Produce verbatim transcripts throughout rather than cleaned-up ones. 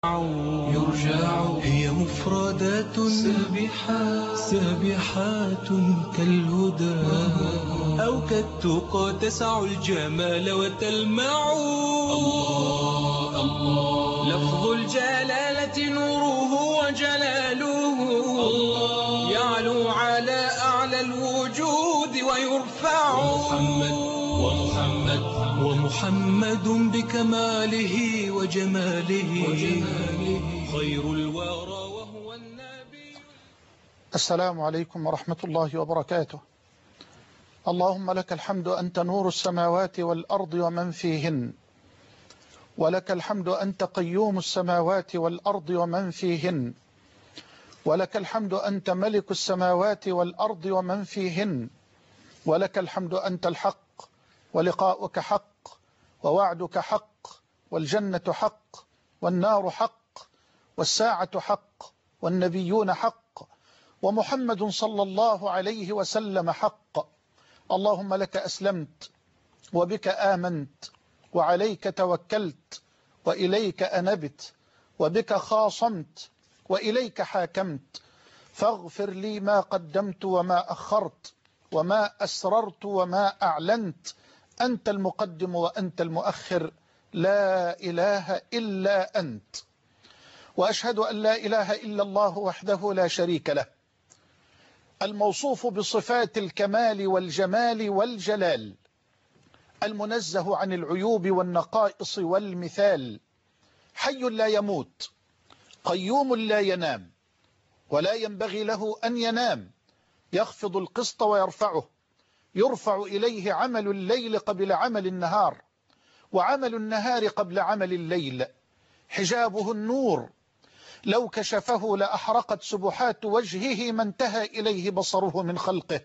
يرجع هي مفردات سابحات سابحات كالهدى أو كالتقى تسع الجمال وتلمع. الله الله لفظ الجلالة نوره وجلاله الله يعلو على أعلى الوجود ويرفع. محمد ومحمد ومحمد بكماله وجماله, وجماله خير الورى وهو النبي. السلام عليكم ورحمة الله وبركاته. اللهم لك الحمد أنت نور السماوات والأرض ومن فيهن، ولك الحمد أنت قيوم السماوات والأرض ومن فيهن، ولك الحمد أنت ملك السماوات والأرض ومن فيهن، ولك الحمد أنت الحق ولقاؤك حق ووعدك حق والجنة حق والنار حق والساعة حق والنبيون حق ومحمد صلى الله عليه وسلم حق. اللهم لك أسلمت وبك آمنت وعليك توكلت وإليك أنبت وبك خاصمت وإليك حاكمت، فاغفر لي ما قدمت وما أخرت وما أسررت وما أعلنت، أنت المقدم وأنت المؤخر، لا إله إلا أنت. وأشهد أن لا إله إلا الله وحده لا شريك له، الموصوف بصفات الكمال والجمال والجلال، المنزه عن العيوب والنقائص والمثال، حي لا يموت، قيوم لا ينام ولا ينبغي له أن ينام، يخفض القسط ويرفعه، يرفع إليه عمل الليل قبل عمل النهار وعمل النهار قبل عمل الليل، حجابه النور، لو كشفه لأحرقت سبحات وجهه ما انتهى إليه بصره من خلقه.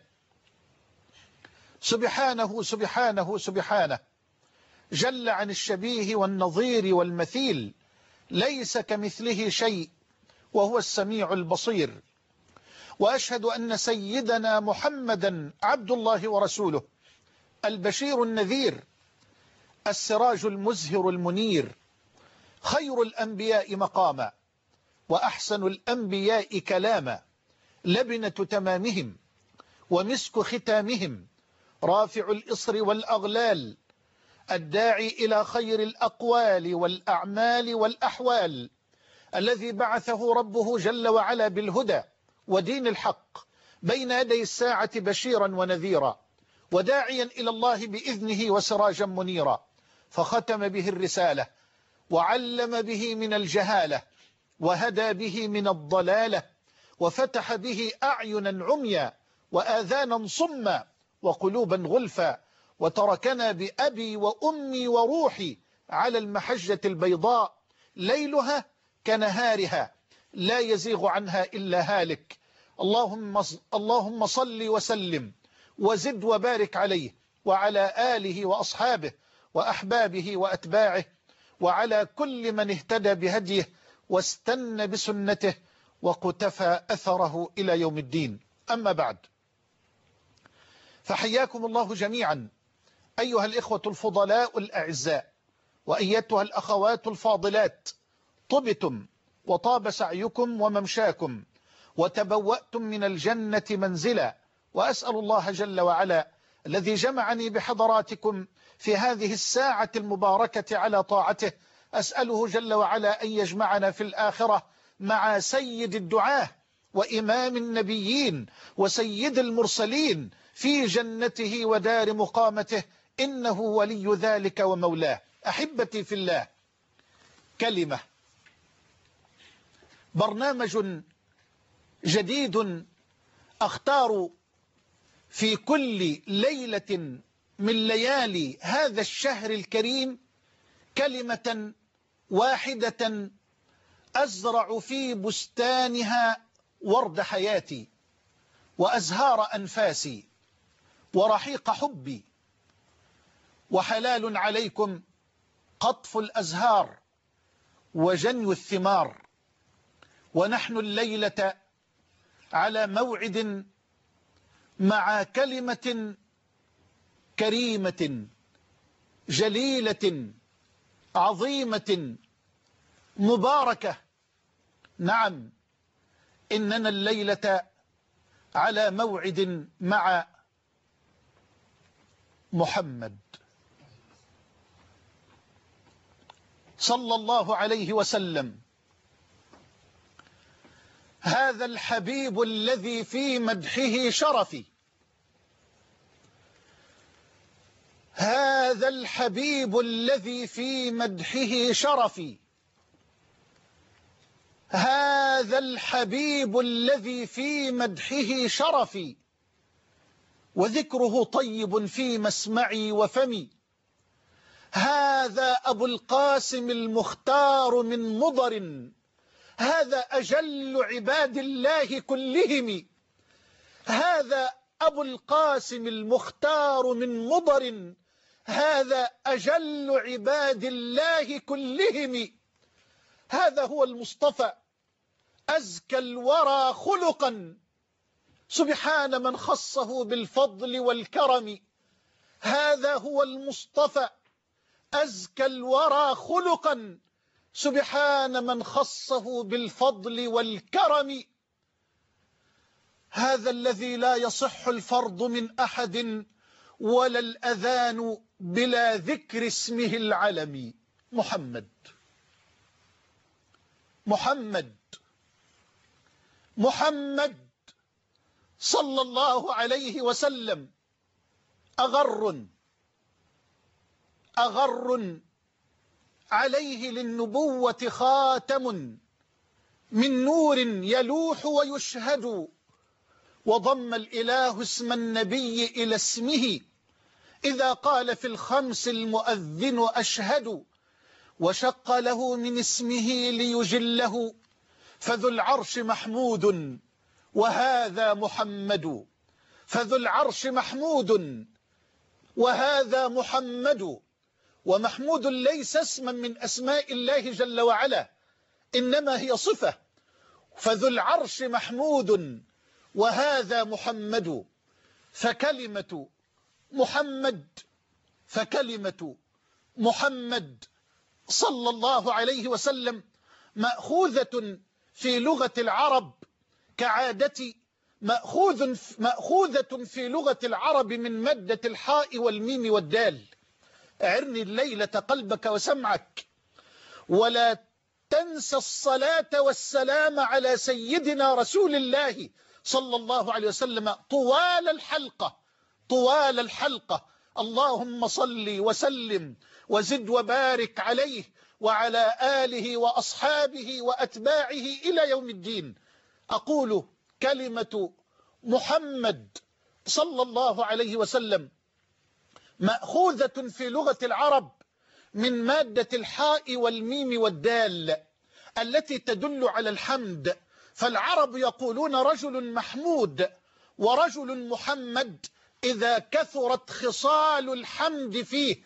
سبحانه سبحانه سبحانه جل عن الشبيه والنظير والمثيل، ليس كمثله شيء وهو السميع البصير. وأشهد أن سيدنا محمدا عبد الله ورسوله، البشير النذير، السراج المزهر المنير، خير الأنبياء مقاما وأحسن الأنبياء كلاما، لبنة تمامهم ومسك ختامهم، رافع الإصر والأغلال، الداعي إلى خير الأقوال والأعمال والأحوال، الذي بعثه ربه جل وعلا بالهدى ودين الحق بين يدي الساعة بشيرا ونذيرا وداعيا إلى الله بإذنه وسراجا منيرا، فختم به الرسالة وعلم به من الجهالة وهدى به من الضلالة وفتح به أعينا عميا وآذانا صما وقلوبا غلفا، وتركنا بأبي وأمي وروحي على المحجة البيضاء ليلها كنهارها لا يزيغ عنها إلا هالك. اللهم اللهم صل وسلم وزد وبارك عليه وعلى آله وأصحابه وأحبابه وأتباعه وعلى كل من اهتدى بهديه واستنى بسنته وقتفى أثره إلى يوم الدين. أما بعد، فحياكم الله جميعا أيها الإخوة الفضلاء الأعزاء وأيتها الأخوات الفاضلات، طبتم وطاب سعيكم وممشاكم وتبوأتم من الجنة منزلا، وأسأل الله جل وعلا الذي جمعني بحضراتكم في هذه الساعة المباركة على طاعته، أسأله جل وعلا أن يجمعنا في الآخرة مع سيد الدعاة وإمام النبيين وسيد المرسلين في جنته ودار مقامته، إنه ولي ذلك ومولاه. أحبتي في الله، كلمة، برنامج جديد أختار في كل ليلة من ليالي هذا الشهر الكريم كلمة واحدة أزرع في بستانها ورد حياتي وأزهار أنفاسي ورحيق حبي، وحلال عليكم قطف الأزهار وجني الثمار. ونحن الليلة على موعد مع كلمة كريمة جليلة عظيمة مباركة. نعم، إننا الليلة على موعد مع محمد صلى الله عليه وسلم، هذا الحبيب الذي في مدحه شرفي، هذا الحبيب الذي في مدحه شرفي، هذا الحبيب الذي في مدحه شرفي، وذكره طيب في مسمعي وفمي، هذا أبو القاسم المختار من مضر، هذا أجل عباد الله كلهم، هذا أبو القاسم المختار من مضر، هذا أجل عباد الله كلهم، هذا هو المصطفى أزكى الورى خلقا، سبحان من خصه بالفضل والكرم، هذا هو المصطفى أزكى الورى خلقا، سبحان من خصه بالفضل والكرم، هذا الذي لا يصح الفرض من أحد ولا الأذان بلا ذكر اسمه العلمي. محمد محمد محمد صلى الله عليه وسلم، أغر أغر عليه للنبوة خاتم من نور يلوح ويشهد، وضم الإله اسم النبي إلى اسمه إذا قال في الخمس المؤذن أشهد، وشق له من اسمه ليجله، فذو العرش محمود وهذا محمد، فذو العرش محمود وهذا محمد، ومحمود ليس اسما من أسماء الله جل وعلا، إنما هي صفة، فذو العرش محمود وهذا محمد، فكلمة محمد فكلمة محمد صلى الله عليه وسلم مأخوذة في لغة العرب كعادتي، مأخوذ مأخوذة في لغة العرب من مادة الحاء والميم والدال. أعرني الليلة قلبك وسمعك، ولا تنسى الصلاة والسلام على سيدنا رسول الله صلى الله عليه وسلم طوال الحلقة، طوال الحلقة. اللهم صل وسلم وزد وبارك عليه وعلى آله وأصحابه وأتباعه إلى يوم الدين. أقول كلمة محمد صلى الله عليه وسلم مأخوذة في لغة العرب من مادة الحاء والميم والدال التي تدل على الحمد، فالعرب يقولون رجل محمود ورجل محمد إذا كثرت خصال الحمد فيه،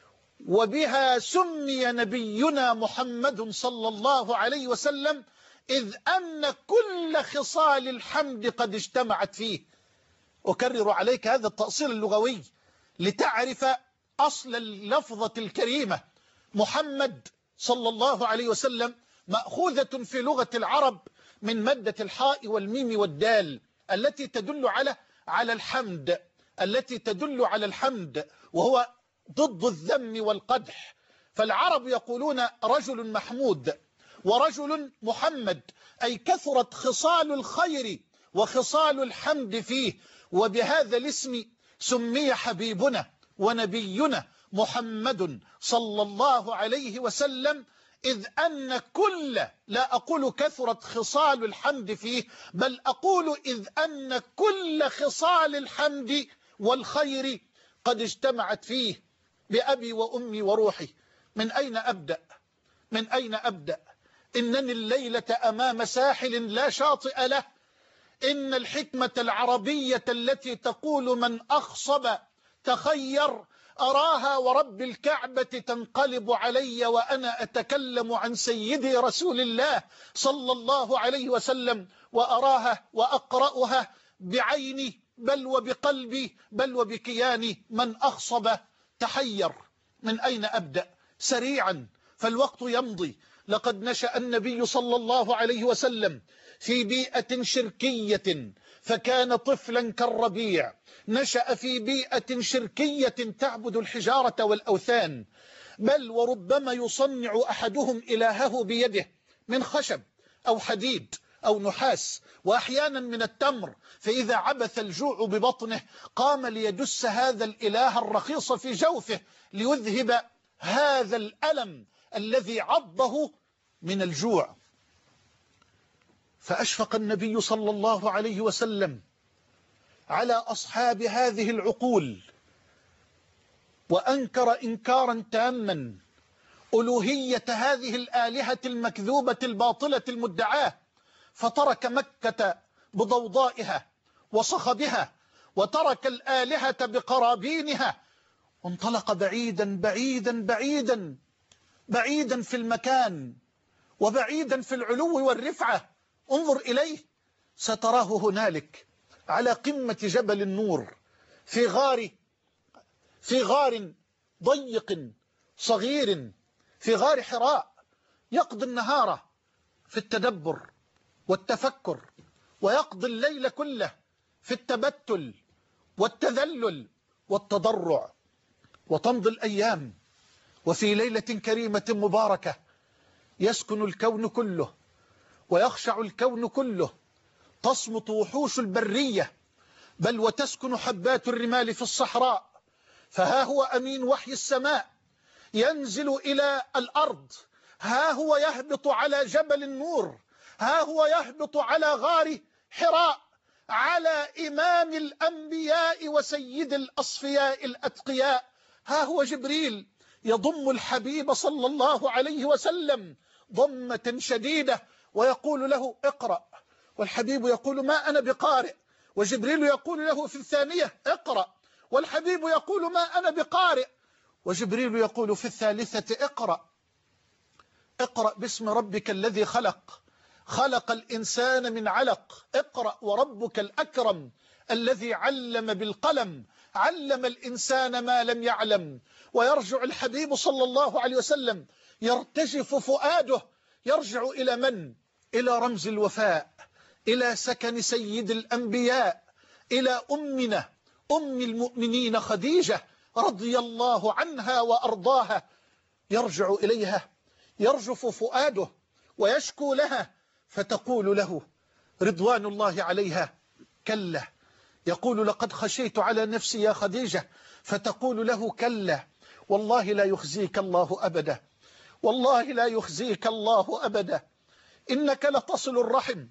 وبها سمي نبينا محمد صلى الله عليه وسلم إذ أن كل خصال الحمد قد اجتمعت فيه. أكرر عليك هذا التأصيل اللغوي لتعرف أصل اللفظة الكريمة. محمد صلى الله عليه وسلم مأخوذة في لغة العرب من مادة الحاء والميم والدال التي تدل على على الحمد، التي تدل على الحمد وهو ضد الذم والقدح. فالعرب يقولون رجل محمود ورجل محمد، أي كثرت خصال الخير وخصال الحمد فيه، وبهذا الاسم سمي حبيبنا ونبينا محمد صلى الله عليه وسلم، إذ أن كل، لا أقول كثرت خصال الحمد فيه، بل أقول إذ أن كل خصال الحمد والخير قد اجتمعت فيه. بأبي وأمي وروحي، من أين أبدأ؟ من أين أبدأ؟ إنني الليلة أمام ساحل لا شاطئ له. إن الحكمة العربية التي تقول من أخصب تخير أراها ورب الكعبة تنقلب علي وأنا أتكلم عن سيدي رسول الله صلى الله عليه وسلم، وأراها وأقرأها بعيني بل وبقلبي بل وبكياني. من أخصب تحير. من أين أبدأ؟ سريعا فالوقت يمضي. لقد نشأ النبي صلى الله عليه وسلم في بيئة شركية فكان طفلا كالربيع، نشأ في بيئة شركية تعبد الحجارة والأوثان، بل وربما يصنع أحدهم إلهه بيده من خشب أو حديد أو نحاس، وأحيانا من التمر، فإذا عبث الجوع ببطنه قام ليدس هذا الإله الرخيص في جوفه ليذهب هذا الألم الذي عضه من الجوع. فأشفق النبي صلى الله عليه وسلم على أصحاب هذه العقول، وأنكر إنكارا تاما ألوهية هذه الآلهة المكذوبة الباطلة المدعاة، فترك مكة بضوضائها وصخبها، وترك الآلهة بقرابينها، وانطلق بعيدا بعيدا بعيدا بعيدا في المكان وبعيدا في العلو والرفعة. انظر إليه، ستراه هنالك على قمة جبل النور في غار في غار ضيق صغير في غار حراء، يقضي النهار في التدبر والتفكر، ويقضي الليل كله في التبتل والتذلل والتضرع، وتمضي الأيام، وفي ليلة كريمة مباركة يسكن الكون كله ويخشع الكون كله، تصمت وحوش البرية، بل وتسكن حبات الرمال في الصحراء. فها هو أمين وحي السماء ينزل إلى الأرض، ها هو يهبط على جبل النور، ها هو يهبط على غار حراء، على إمام الأنبياء وسيد الأصفياء الأتقياء. ها هو جبريل يضم الحبيب صلى الله عليه وسلم ضمة شديدة ويقول له اقرأ، والحبيب يقول ما أنا بقارئ، وجبريل يقول له في الثانية اقرأ، والحبيب يقول ما أنا بقارئ، وجبريل يقول في الثالثة اقرأ اقرأ باسم ربك الذي خلق خلق الإنسان من علق، اقرأ وربك الأكرم الذي علم بالقلم علم الإنسان ما لم يعلم. ويرجع الحبيب صلى الله عليه وسلم يرتجف فؤاده، يرجع إلى من؟ إلى رمز الوفاء، إلى سكن سيد الأنبياء، إلى أمنا أم المؤمنين خديجة رضي الله عنها وأرضاها. يرجع إليها يرجف فؤاده ويشكو لها، فتقول له رضوان الله عليها كلا، يقول لقد خشيت على نفسي يا خديجة، فتقول له كلا والله لا يخزيك الله أبدا، والله لا يخزيك الله أبدا، إنك لتصل الرحم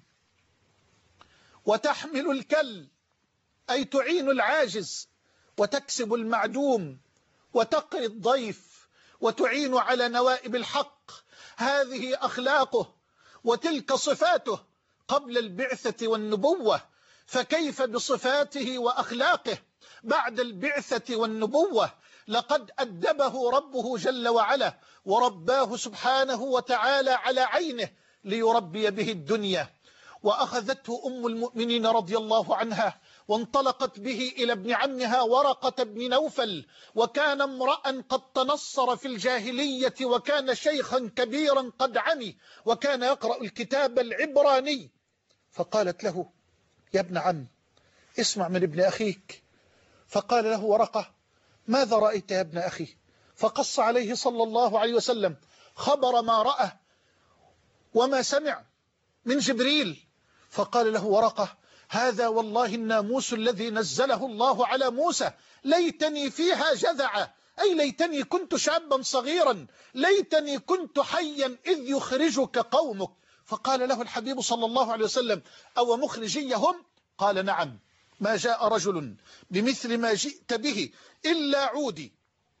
وتحمل الكل، أي تعين العاجز وتكسب المعدوم وتقري الضيف وتعين على نوائب الحق. هذه أخلاقه وتلك صفاته قبل البعثة والنبوة، فكيف بصفاته وأخلاقه بعد البعثة والنبوة؟ لقد أدبه ربه جل وعلا ورباه سبحانه وتعالى على عينه ليربي به الدنيا. وأخذته أم المؤمنين رضي الله عنها وانطلقت به إلى ابن عمها ورقة بن نوفل، وكان امرأ قد تنصر في الجاهلية، وكان شيخا كبيرا قد عمي، وكان يقرأ الكتاب العبراني. فقالت له يا ابن عم اسمع من ابن أخيك. فقال له ورقة ماذا رأيت يا ابن أخي؟ فقص عليه صلى الله عليه وسلم خبر ما رأى وما سمع من جبريل. فقال له ورقة هذا والله الناموس الذي نزله الله على موسى، ليتني فيها جذعا، أي ليتني كنت شابا صغيرا، ليتني كنت حيا إذ يخرجك قومك. فقال له الحبيب صلى الله عليه وسلم أو مخرجيهم؟ قال نعم، ما جاء رجل بمثل ما جئت به إلا عودي،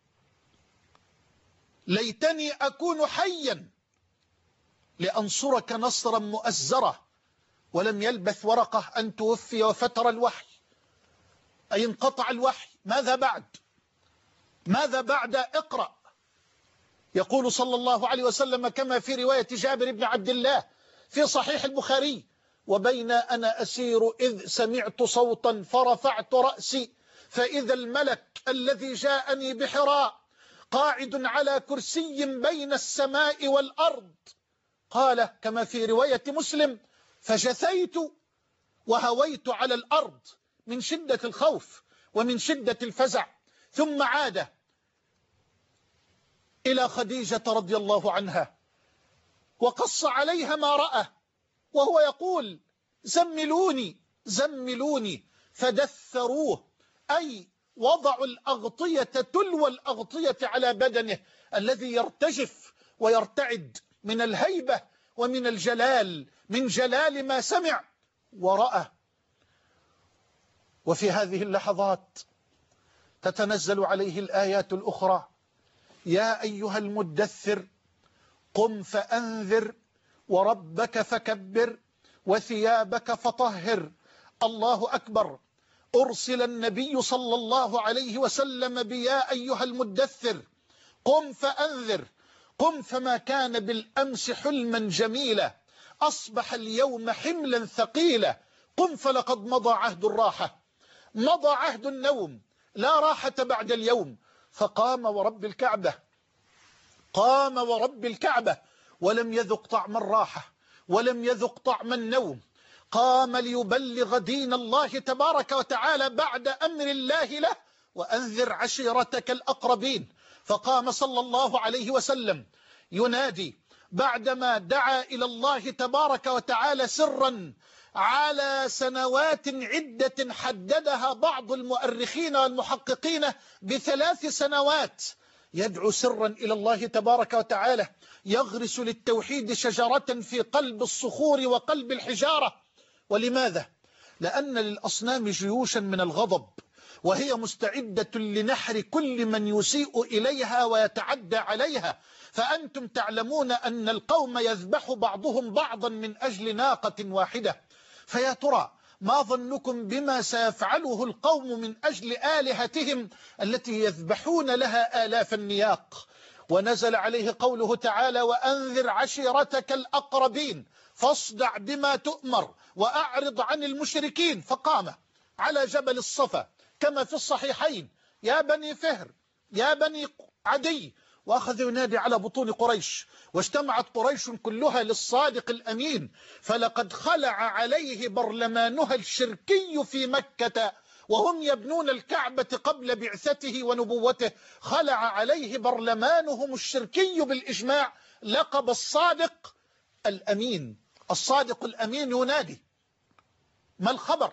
ليتني أكون حيا لأنصرك نصرا مؤزرا. ولم يلبث ورقة أن توفي وفتر الوحي، أي انقطع الوحي. ماذا بعد؟ ماذا بعد اقرأ؟ يقول صلى الله عليه وسلم كما في رواية جابر بن عبد الله في صحيح البخاري وبين أنا أسير إذ سمعت صوتا فرفعت رأسي فإذا الملك الذي جاءني بحراء قاعد على كرسي بين السماء والأرض قال كما في رواية مسلم: فجثيت وهويت على الأرض من شدة الخوف ومن شدة الفزع، ثم عاد إلى خديجة رضي الله عنها وقص عليها ما رأى، وهو يقول: زملوني زملوني، فدثروه، أي وضعوا الأغطية تلو الأغطية على بدنه الذي يرتجف ويرتعد من الهيبة ومن الجلال، من جلال ما سمع ورأى. وفي هذه اللحظات تتنزل عليه الآيات الأخرى: يا أيها المدثر قم فأنذر وربك فكبر وثيابك فطهر. الله أكبر. أرسل النبي صلى الله عليه وسلم بيا أيها المدثر قم فأنذر. قم فما كان بالأمس حلما جميلا أصبح اليوم حملا ثقيلا. قم فلقد مضى عهد الراحة، مضى عهد النوم، لا راحة بعد اليوم. فقام ورب الكعبة، قام ورب الكعبة ولم يذق طعم الراحة ولم يذق طعم النوم. قام ليبلغ دين الله تبارك وتعالى بعد أمر الله له: وأنذر عشيرتك الأقربين. فقام صلى الله عليه وسلم ينادي بعدما دعا إلى الله تبارك وتعالى سرا على سنوات عدة حددها بعض المؤرخين والمحققين بثلاث سنوات، يدعو سرا إلى الله تبارك وتعالى، يغرس للتوحيد شجرة في قلب الصخور وقلب الحجارة. ولماذا؟ لأن للأصنام جيوشا من الغضب، وهي مستعدة لنحر كل من يسيء إليها ويتعدى عليها. فأنتم تعلمون أن القوم يذبح بعضهم بعضا من أجل ناقة واحدة، فيا ترى ما ظنكم بما سيفعله القوم من أجل آلهتهم التي يذبحون لها آلاف النياق؟ ونزل عليه قوله تعالى: وأنذر عشيرتك الأقربين فاصدع بما تؤمر وأعرض عن المشركين. فقام على جبل الصفا كما في الصحيحين: يا بني فهر، يا بني عدي، وأخذ ينادي على بطون قريش. واجتمعت قريش كلها للصادق الأمين، فلقد خلع عليه برلمانها الشركي في مكة وهم يبنون الكعبة قبل بعثته ونبوته. خلع عليه برلمانهم الشركي بالإجماع لقب الصادق الأمين. الصادق الأمين ينادي: ما الخبر؟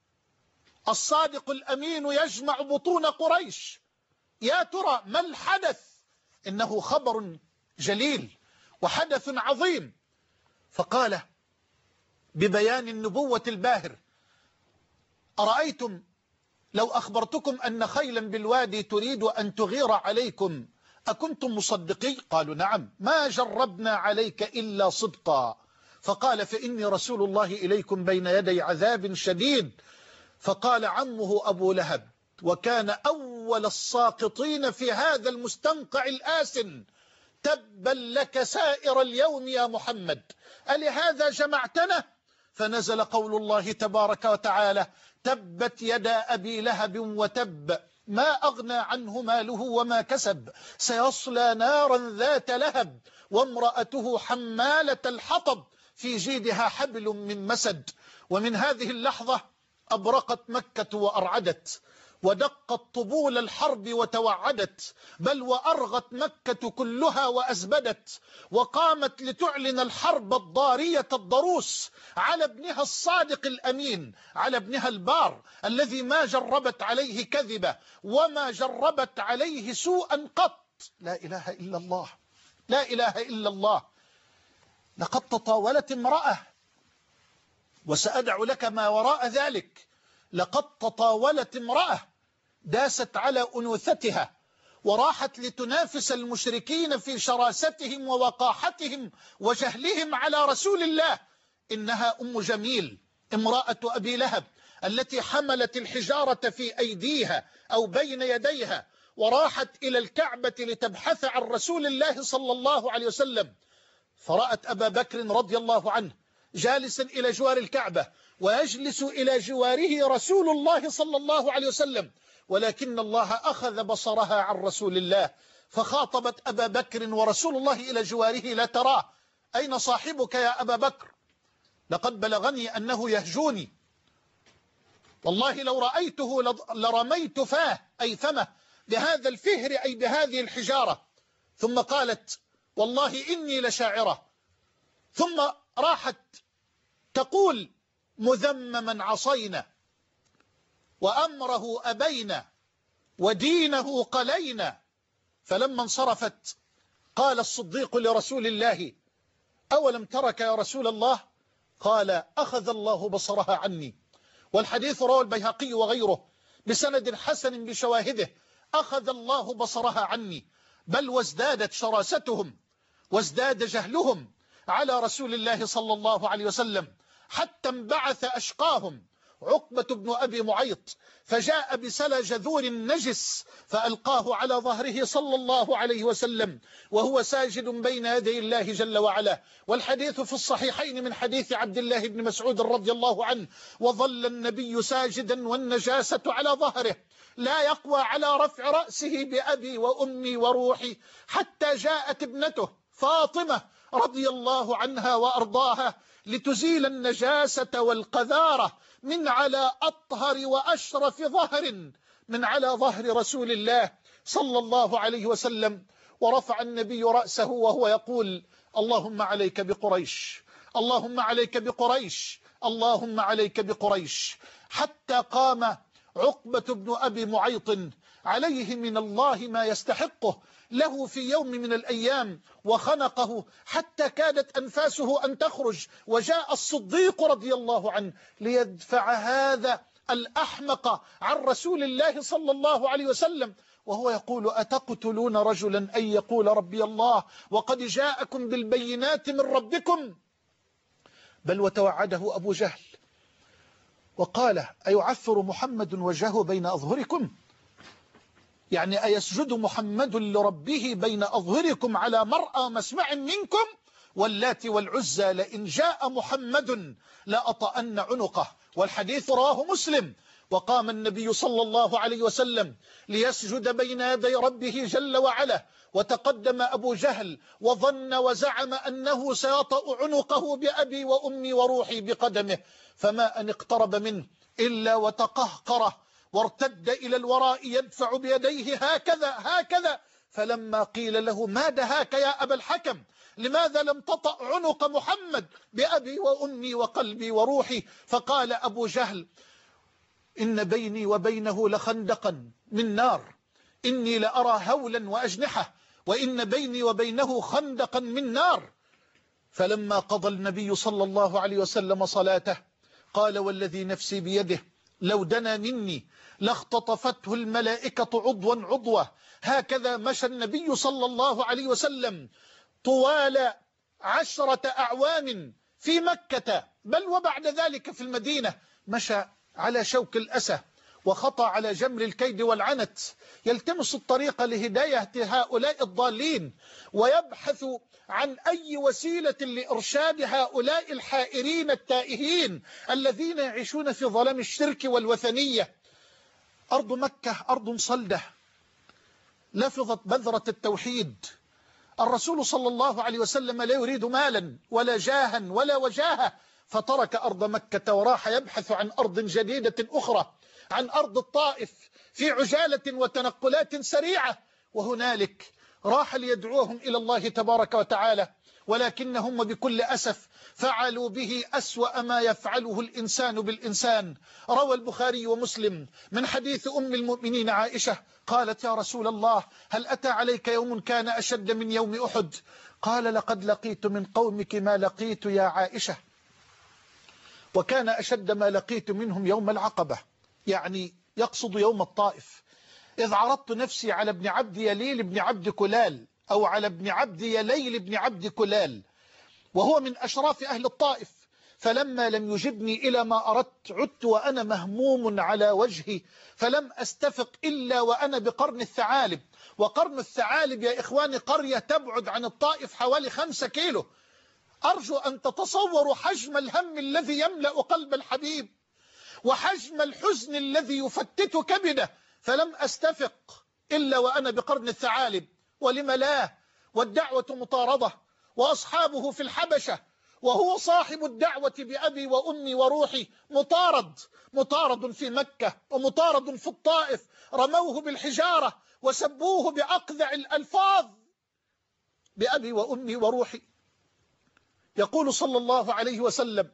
الصادق الأمين يجمع بطون قريش، يا ترى ما الحدث؟ إنه خبر جليل وحدث عظيم. فقال ببيان النبوة الباهر: أرأيتم لو أخبرتكم أن خيلا بالوادي تريد أن تغير عليكم أكنتم مصدقي؟ قالوا: نعم، ما جربنا عليك إلا صدقا. فقال: فإني رسول الله إليكم بين يدي عذاب شديد. فقال عمه أبو لهب، وكان أول الساقطين في هذا المستنقع الآسن: تبا لك سائر اليوم يا محمد، ألهذا جمعتنا؟ فنزل قول الله تبارك وتعالى: تبت يدا أبي لهب وتب ما أغنى عنه ماله وما كسب سيصلى نارا ذات لهب وامرأته حمالة الحطب في جيدها حبل من مسد. ومن هذه اللحظة أبرقت مكة وأرعدت، ودقت طبول الحرب وتوعدت، بل وأرغت مكة كلها وأزبدت، وقامت لتعلن الحرب الضارية الضروس على ابنها الصادق الأمين، على ابنها البار الذي ما جربت عليه كذبة وما جربت عليه سوءا قط. لا إله إلا الله، لا إله إلا الله. لقد تطاولت امرأة، وسأدع لك ما وراء ذلك. لقد تطاولت امرأة داست على أنوثتها وراحت لتنافس المشركين في شراستهم ووقاحتهم وجهلهم على رسول الله. إنها أم جميل امرأة أبي لهب التي حملت الحجارة في أيديها أو بين يديها، وراحت إلى الكعبة لتبحث عن رسول الله صلى الله عليه وسلم. فرأت أبا بكر رضي الله عنه جالسا إلى جوار الكعبة، ويجلس إلى جواره رسول الله صلى الله عليه وسلم، ولكن الله أخذ بصرها عن رسول الله، فخاطبت أبا بكر ورسول الله إلى جواره لا تراه. أين صاحبك يا أبا بكر؟ لقد بلغني أنه يهجوني، والله لو رأيته لرميت فاه أي فمه بهذا الفهر أي بهذه الحجارة. ثم قالت والله إني لشاعرة، ثم راحت تقول مذمما عصينا وأمره أبينا ودينه قلينا. فلما انصرفت قال الصديق لرسول الله أولم ترك يا رسول الله؟ قال أخذ الله بصرها عني. والحديث رواه البيهقي وغيره بسند حسن بشواهده. أخذ الله بصرها عني، بل وازدادت شراستهم وازداد جهلهم على رسول الله صلى الله عليه وسلم، حتى انبعث أشقاهم عقبة بن أبي معيط فجاء بسلى جذور نجس فألقاه على ظهره صلى الله عليه وسلم وهو ساجد بين يدي الله جل وعلا. والحديث في الصحيحين من حديث عبد الله بن مسعود رضي الله عنه: وظل النبي ساجدا والنجاسة على ظهره لا يقوى على رفع رأسه بأبي وأمي وروحي، حتى جاءت ابنته فاطمة رضي الله عنها وأرضاها لتزيل النجاسة والقذارة من على أطهر وأشرف ظهر من على ظهر رسول الله صلى الله عليه وسلم. ورفع النبي رأسه وهو يقول: اللهم عليك بقريش، اللهم عليك بقريش، اللهم عليك بقريش. حتى قام عقبة بن أبي معيط عليه من الله ما يستحقه له في يوم من الأيام وخنقه حتى كادت أنفاسه أن تخرج، وجاء الصديق رضي الله عنه ليدفع هذا الأحمق عن رسول الله صلى الله عليه وسلم وهو يقول: أتقتلون رجلا أن يقول ربي الله وقد جاءكم بالبينات من ربكم؟ بل وتوعده أبو جهل وقال: أيعثر محمد وجهه بين أظهركم؟ يعني أيسجد محمد لربه بين أظهركم على مرأى مسمع منكم؟ واللات والعزى لئن جاء محمد لأطأن عنقه. والحديث رواه مسلم. وقام النبي صلى الله عليه وسلم ليسجد بين يدي ربه جل وعلا، وتقدم أبو جهل وظن وزعم أنه سيطأ عنقه بأبي وأمي وروحي بقدمه، فما أن اقترب منه إلا وتقهقره وارتد إلى الوراء يدفع بيديه هكذا هكذا. فلما قيل له: ما دهاك يا أبا الحكم؟ لماذا لم تطأ عنق محمد بأبي وأمي وقلبي وروحي؟ فقال أبو جهل: إن بيني وبينه لخندقا من نار، إني لأرى هولا وأجنحة، وإن بيني وبينه خندقا من نار. فلما قضى النبي صلى الله عليه وسلم صلاته قال: والذي نفسي بيده لو دنا مني لاختطفته الملائكة عضوا عضوا. هكذا مشى النبي صلى الله عليه وسلم طوال عشرة أعوام في مكة، بل وبعد ذلك في المدينة مشى على شوك الأسى وخطى على جمر الكيد والعنت، يلتمس الطريق لهداية هؤلاء الضالين ويبحث عن أي وسيلة لإرشاد هؤلاء الحائرين التائهين الذين يعيشون في ظلام الشرك والوثنية. أرض مكة أرض صلدة لفظت بذرة التوحيد. الرسول صلى الله عليه وسلم لا يريد مالا ولا جاها ولا وجاهة، فترك أرض مكة وراح يبحث عن أرض جديدة أخرى، عن أرض الطائف في عجالة وتنقلات سريعة، وهنالك راح ليدعوهم إلى الله تبارك وتعالى، ولكنهم بكل أسف فعلوا به أسوأ ما يفعله الإنسان بالإنسان. روى البخاري ومسلم من حديث أم المؤمنين عائشة قالت: يا رسول الله، هل أتى عليك يوم كان أشد من يوم أحد؟ قال: لقد لقيت من قومك ما لقيت يا عائشة، وكان أشد ما لقيت منهم يوم العقبة، يعني يقصد يوم الطائف، إذ عرضت نفسي على ابن عبد يليل بن عبد كلال، أو على ابن عبد يليل بن عبد كلال، وهو من أشراف أهل الطائف، فلما لم يجبني إلى ما أردت عدت وأنا مهموم على وجهي، فلم أستفق إلا وأنا بقرن الثعالب. وقرن الثعالب يا إخواني قرية تبعد عن الطائف حوالي خمسة كيلو. أرجو أن تتصوروا حجم الهم الذي يملأ قلب الحبيب وحجم الحزن الذي يفتت كبده، فلم أستفق إلا وأنا بقرن الثعالب. ولم لا؟ والدعوة مطاردة، وأصحابه في الحبشة، وهو صاحب الدعوة بأبي وأمي وروحي مطارد مطارد في مكة ومطارد في الطائف، رموه بالحجارة وسبوه بأقذع الألفاظ بأبي وأمي وروحي. يقول صلى الله عليه وسلم: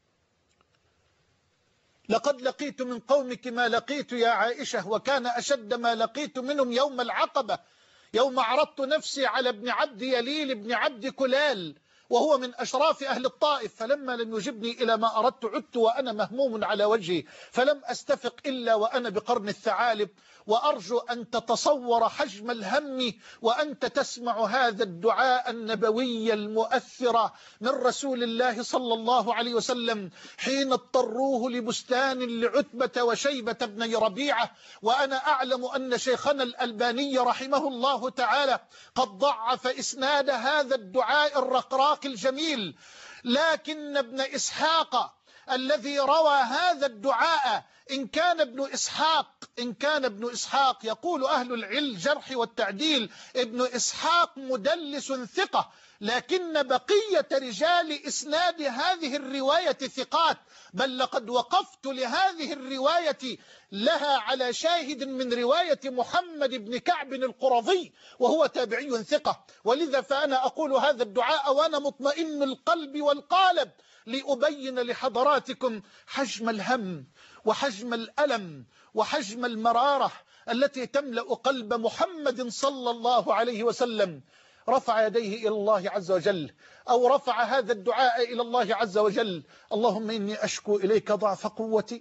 لقد لقيت من قومك ما لقيت يا عائشة، وكان أشد ما لقيت منهم يوم العقبة، يوم عرضت نفسي على ابن عبد يليل بن عبد كلال وهو من أشراف أهل الطائف، فلما لم يجبني إلى ما أردت عدت وأنا مهموم على وجهي، فلم أستفق إلا وأنا بقرن الثعالب. وأرجو أن تتصور حجم الهم وأنت تسمع هذا الدعاء النبوي المؤثر من رسول الله صلى الله عليه وسلم حين اضطروه لبستان لعتبة وشيبة بن ربيعة. وأنا أعلم أن شيخنا الألباني رحمه الله تعالى قد ضعف إسناد هذا الدعاء الرقراق الجميل، لكن ابن إسحاق الذي روى هذا الدعاء إن كان ابن إسحاق إن كان ابن إسحاق يقول أهل العلم الجرح والتعديل ابن إسحاق مدلس ثقة، لكن بقية رجال إسناد هذه الرواية ثقات، بل لقد وقفت لهذه الرواية لها على شاهد من رواية محمد بن كعب القرظي وهو تابعي ثقة. ولذا فأنا أقول هذا الدعاء وأنا مطمئن القلب والقالب لأبين لحضراتكم حجم الهم وحجم الألم وحجم المرارة التي تملأ قلب محمد صلى الله عليه وسلم. رفع يديه إلى الله عز وجل، أو رفع هذا الدعاء إلى الله عز وجل: اللهم إني أشكو إليك ضعف قوتي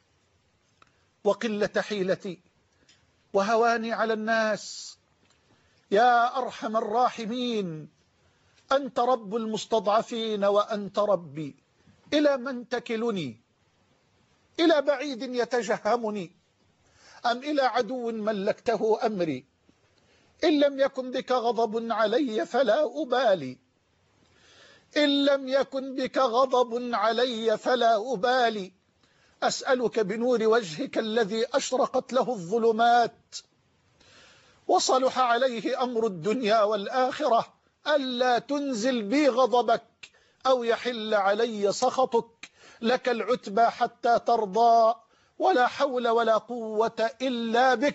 وقلة حيلتي وهواني على الناس، يا أرحم الراحمين، أنت رب المستضعفين وأنت ربي، إلى من تكلني؟ إلى بعيد يتجهمني أم إلى عدو ملكته أمري؟ إن لم يكن بك غضب علي فلا أبالي، إن لم يكن بك غضب علي فلا أبالي، أسألك بنور وجهك الذي أشرقت له الظلمات وصلح عليه أمر الدنيا والآخرة ألا تنزل بي غضبك أو يحل علي سخطك، لك العتبى حتى ترضى ولا حول ولا قوة إلا بك.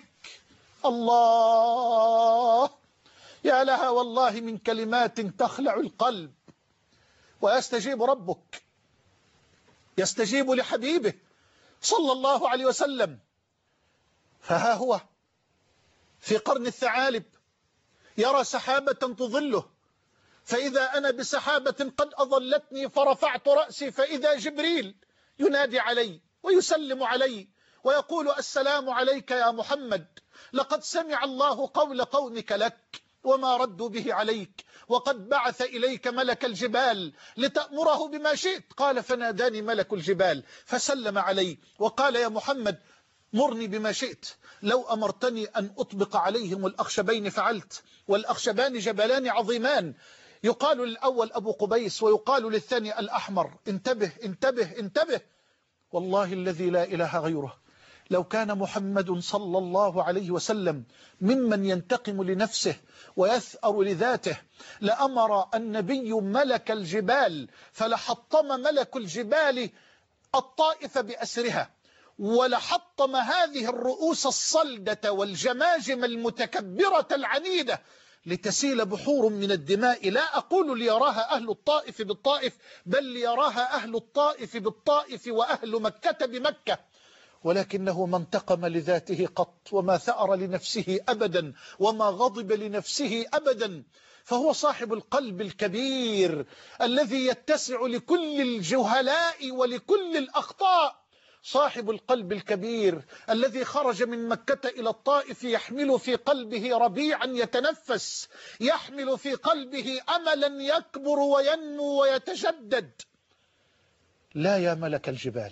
الله، يا لها والله من كلمات تخلع القلب. ويستجيب ربك، يستجيب لحبيبه صلى الله عليه وسلم. فها هو في قرن الثعالب يرى سحابة تظله، فإذا أنا بسحابة قد أظلتني فرفعت رأسي فإذا جبريل ينادي علي ويسلم علي ويقول: السلام عليك يا محمد، لقد سمع الله قول قومك لك وما ردوا به عليك، وقد بعث إليك ملك الجبال لتأمره بما شئت. قال: فناداني ملك الجبال فسلم علي وقال: يا محمد مرني بما شئت، لو أمرتني أن أطبق عليهم الأخشبين فعلت، والأخشبان جبلان عظيمان، يقال للأول أبو قبيس ويقال للثاني الأحمر. انتبه انتبه انتبه، والله الذي لا إله غيره، لو كان محمد صلى الله عليه وسلم ممن ينتقم لنفسه ويثأر لذاته لأمر النبي ملك الجبال فلحطم ملك الجبال الطائف بأسرها، ولحطم هذه الرؤوس الصلدة والجماجم المتكبرة العنيدة لتسيل بحور من الدماء. لا أقول ليراها أهل الطائف بالطائف، بل ليراها أهل الطائف بالطائف وأهل مكة بمكة، ولكنه ما انتقم لذاته قط، وما ثأر لنفسه أبدا، وما غضب لنفسه أبدا. فهو صاحب القلب الكبير الذي يتسع لكل الجهلاء ولكل الأخطاء، صاحب القلب الكبير الذي خرج من مكة إلى الطائف يحمل في قلبه ربيعا يتنفس، يحمل في قلبه أملا يكبر وينمو ويتجدد. لا يا ملك الجبال،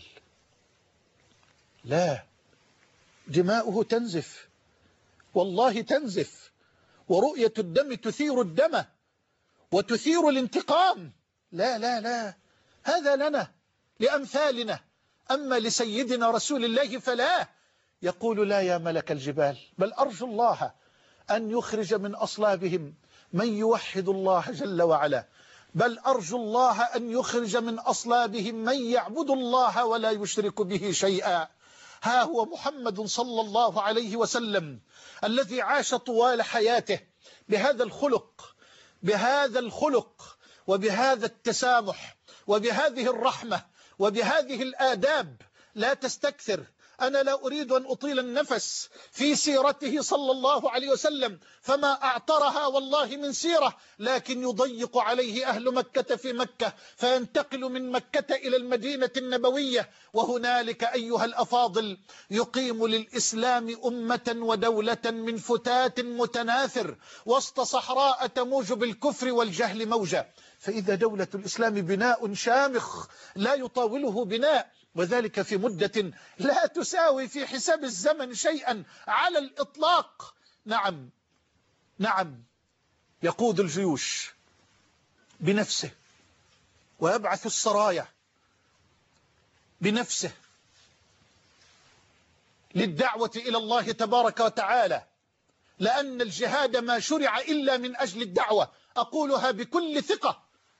لا، دماؤه تنزف، والله تنزف، ورؤية الدم تثير الدم وتثير الانتقام. لا لا لا، هذا لنا لأمثالنا، أما لسيدنا رسول الله فلا. يقول: لا يا ملك الجبال، بل أرجو الله أن يخرج من أصلابهم من يوحد الله جل وعلا، بل أرجو الله أن يخرج من أصلابهم من يعبد الله ولا يشرك به شيئا. ها هو محمد صلى الله عليه وسلم الذي عاش طوال حياته بهذا الخلق بهذا الخلق وبهذا التسامح وبهذه الرحمة وبهذه الآداب. لا تستكثر، أنا لا أريد أن أطيل النفس في سيرته صلى الله عليه وسلم، فما أعطرها والله من سيرة، لكن يضيق عليه أهل مكة في مكة، فينتقل من مكة إلى المدينة النبوية، وهنالك أيها الأفاضل يقيم للإسلام أمة ودولة من فتات متناثر وسط صحراء تموج بالكفر والجهل موجة. فإذا دولة الإسلام بناء شامخ لا يطاوله بناء، وذلك في مدة لا تساوي في حساب الزمن شيئا على الإطلاق. نعم نعم يقود الجيوش بنفسه ويبعث السرايا بنفسه للدعوة إلى الله تبارك وتعالى، لأن الجهاد ما شرع إلا من أجل الدعوة. أقولها بكل ثقة،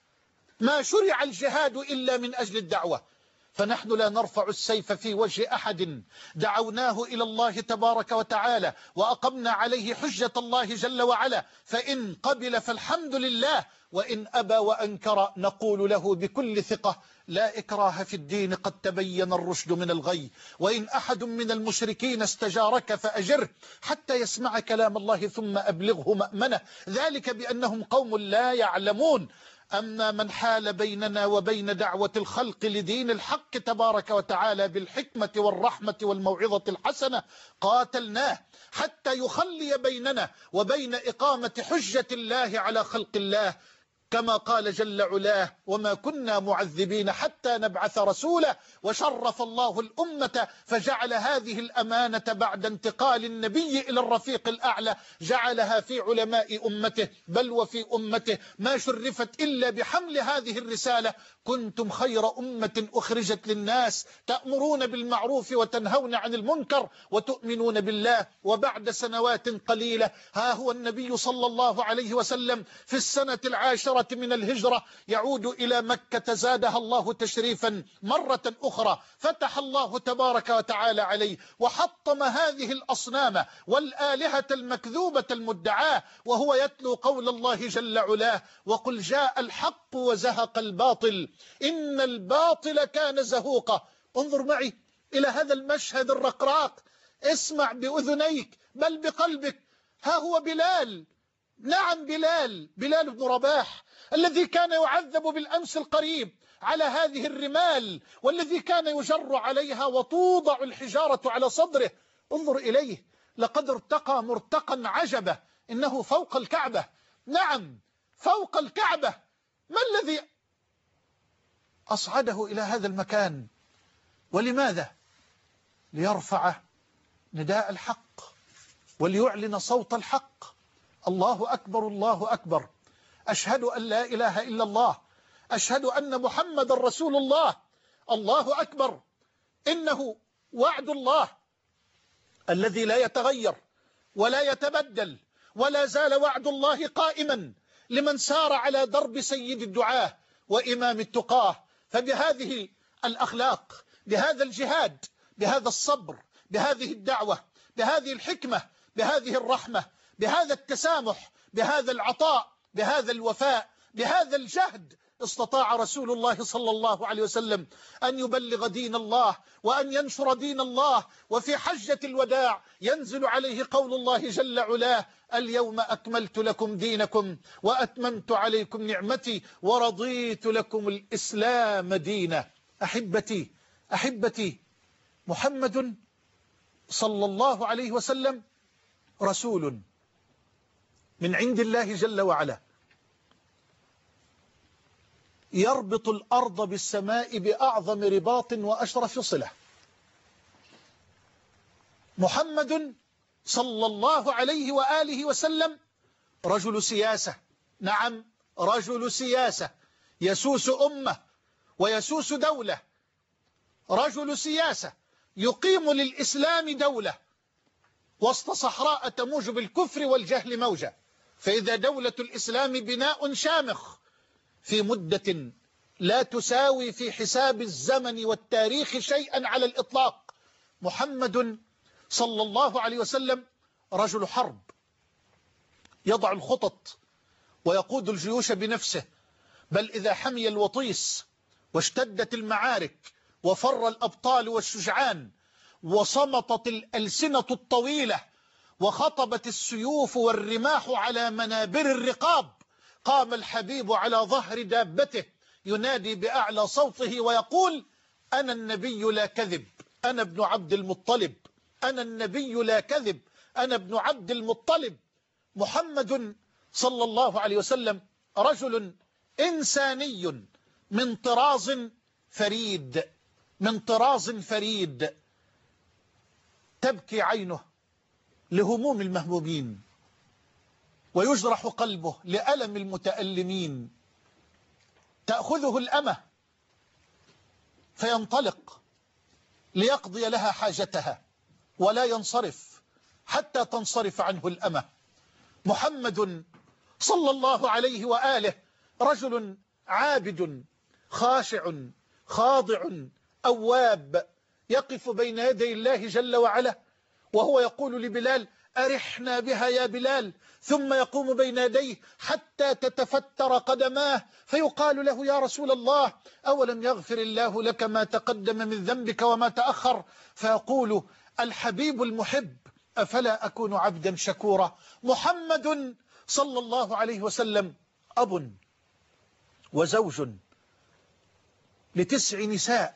ما شرع الجهاد إلا من أجل الدعوة. فنحن لا نرفع السيف في وجه أحد دعوناه إلى الله تبارك وتعالى وأقمنا عليه حجة الله جل وعلا، فإن قبل فالحمد لله، وإن أبى وأنكر نقول له بكل ثقة: لا إكراه في الدين، قد تبين الرشد من الغي، وإن أحد من المشركين استجارك فأجره حتى يسمع كلام الله ثم أبلغه مأمنه، ذلك بأنهم قوم لا يعلمون. أما من حال بيننا وبين دعوة الخلق لدين الحق تبارك وتعالى بالحكمة والرحمة والموعظة الحسنة قاتلناه حتى يخلي بيننا وبين إقامة حجة الله على خلق الله، كما قال جل علاه: وما كنا معذبين حتى نبعث رسولا. وشرف الله الأمة فجعل هذه الأمانة بعد انتقال النبي إلى الرفيق الأعلى جعلها في علماء أمته، بل وفي أمته ما شرفت إلا بحمل هذه الرسالة: كنتم خير أمة أخرجت للناس تأمرون بالمعروف وتنهون عن المنكر وتؤمنون بالله. وبعد سنوات قليلة ها هو النبي صلى الله عليه وسلم في السنة العاشرة من الهجرة يعود إلى مكة زادها الله تشريفا مرة أخرى، فتح الله تبارك وتعالى عليه وحطم هذه الأصنام والآلهة المكذوبة المدعاة، وهو يتلو قول الله جل علاه: وقل جاء الحق وزهق الباطل إن الباطل كان زهوقا. انظر معي إلى هذا المشهد الرقراق، اسمع بأذنيك بل بقلبك. ها هو بلال، نعم بلال بلال بن رباح الذي كان يعذب بالأمس القريب على هذه الرمال، والذي كان يجر عليها وتوضع الحجارة على صدره. انظر إليه، لقد ارتقى مرتقا عجبة، إنه فوق الكعبة، نعم فوق الكعبة. ما الذي أصعده إلى هذا المكان؟ ولماذا؟ ليرفع نداء الحق وليعلن صوت الحق. الله أكبر الله أكبر، أشهد أن لا إله إلا الله، أشهد أن محمد رسول الله. الله أكبر، إنه وعد الله الذي لا يتغير ولا يتبدل، ولا زال وعد الله قائما لمن سار على درب سيد الدعاة وإمام التقاه. فبهذه الأخلاق، بهذا الجهاد، بهذا الصبر، بهذه الدعوة، بهذه الحكمة، بهذه الرحمة، بهذا التسامح، بهذا العطاء، بهذا الوفاء، بهذا الجهد، استطاع رسول الله صلى الله عليه وسلم أن يبلغ دين الله وأن ينشر دين الله. وفي حجة الوداع ينزل عليه قول الله جل علاه: اليوم أكملت لكم دينكم وأتممت عليكم نعمتي ورضيت لكم الإسلام دينا. أحبتي أحبتي، محمد صلى الله عليه وسلم رسول من عند الله جل وعلا، يربط الأرض بالسماء بأعظم رباط وأشرف صلة. محمد صلى الله عليه وآله وسلم رجل سياسة، نعم رجل سياسة، يسوس أمة ويسوس دولة، رجل سياسة يقيم للإسلام دولة وسط صحراء تموج بالكفر والجهل موجة. فإذا دولة الإسلام بناء شامخ في مدة لا تساوي في حساب الزمن والتاريخ شيئا على الإطلاق، محمد صلى الله عليه وسلم رجل حرب، يضع الخطط ويقود الجيوش بنفسه، بل إذا حمي الوطيس واشتدت المعارك وفر الأبطال والشجعان وصمتت الألسنة الطويلة وخطبت السيوف والرماح على منابر الرقاب، قام الحبيب على ظهر دابته ينادي بأعلى صوته ويقول: أنا النبي لا كذب، أنا ابن عبد المطلب، أنا النبي لا كذب، أنا ابن عبد المطلب. محمد صلى الله عليه وسلم رجل إنساني من طراز فريد، من طراز فريد، تبكي عينه لهموم المهمومين ويجرح قلبه لألم المتألمين، تأخذه الأمة فينطلق ليقضي لها حاجتها ولا ينصرف حتى تنصرف عنه الأمة. محمد صلى الله عليه وآله رجل عابد خاشع خاضع أواب، يقف بين يدي الله جل وعلا وهو يقول لبلال: أرحنا بها يا بلال، ثم يقوم بين يديه حتى تتفتر قدماه فيقال له: يا رسول الله، أولم يغفر الله لك ما تقدم من ذنبك وما تأخر؟ فيقول الحبيب المحب: أفلا أكون عبدا شكورا. محمد صلى الله عليه وسلم أب وزوج لتسع نساء،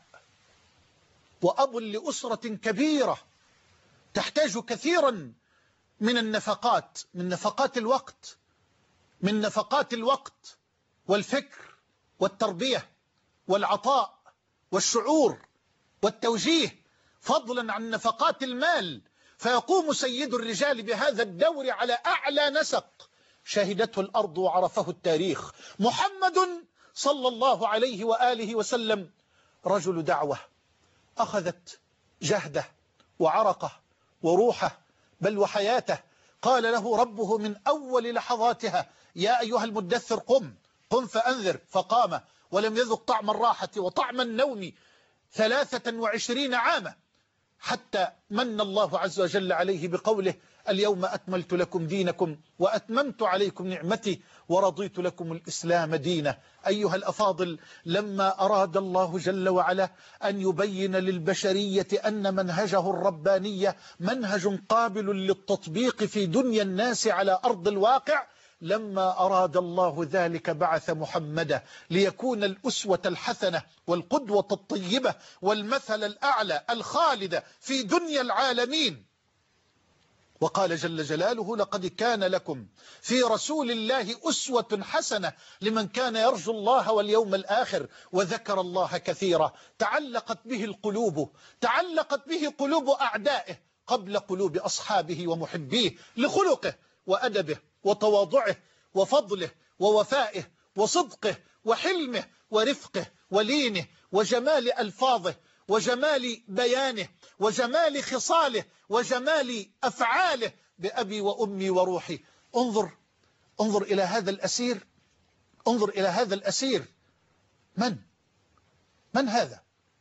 وأب لأسرة كبيرة تحتاج كثيرا من النفقات، من نفقات الوقت، من نفقات الوقت والفكر والتربية والعطاء والشعور والتوجيه، فضلا عن نفقات المال. فيقوم سيد الرجال بهذا الدور على أعلى نسق شهدته الأرض وعرفه التاريخ. محمد صلى الله عليه وآله وسلم رجل دعوة أخذت جهده وعرقه وروحه بل وحياته. قال له ربه من أول لحظاتها: يا أيها المدثر قم قم فأنذر، فقام ولم يذق طعم الراحة وطعم النوم ثلاثة وعشرين عاما، حتى من الله عز وجل عليه بقوله: اليوم أكملت لكم دينكم وأتممت عليكم نعمتي ورضيت لكم الإسلام دينا. أيها الأفاضل، لما أراد الله جل وعلا أن يبين للبشرية أن منهجه الرباني منهج قابل للتطبيق في دنيا الناس على أرض الواقع، لما أراد الله ذلك بعث محمدا ليكون الأسوة الحسنة والقدوة الطيبة والمثل الأعلى الخالد في دنيا العالمين. وقال جل جلاله: لقد كان لكم في رسول الله أسوة حسنة لمن كان يرجو الله واليوم الآخر وذكر الله كثيرا. تعلقت به القلوب، تعلقت به قلوب أعدائه قبل قلوب أصحابه ومحبيه، لخلقه وأدبه وتواضعه وفضله ووفائه وصدقه وحلمه ورفقه ولينه وجمال ألفاظه وجمال بيانه وجمال خصاله وجمال أفعاله بأبي وأمي وروحي. انظر انظر إلى هذا الأسير، انظر إلى هذا الأسير. من من هذا؟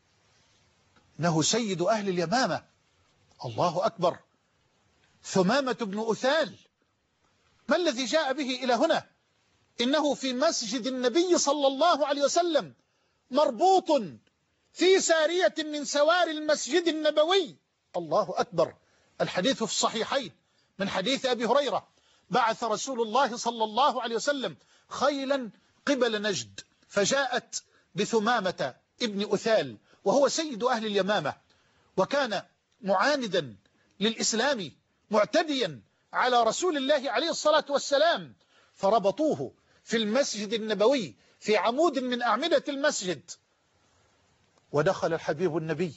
إنه سيد أهل اليمامة. الله أكبر. ثمامة بن أثال. ما الذي جاء به إلى هنا؟ إنه في مسجد النبي صلى الله عليه وسلم مربوط في سارية من سوار المسجد النبوي. الله أكبر. الحديث في الصحيحين من حديث أبي هريرة: بعث رسول الله صلى الله عليه وسلم خيلا قبل نجد فجاءت بثمامة ابن أثال، وهو سيد أهل اليمامة، وكان معاندا للإسلام معتديا على رسول الله عليه الصلاة والسلام، فربطوه في المسجد النبوي في عمود من أعمدة المسجد. ودخل الحبيب النبي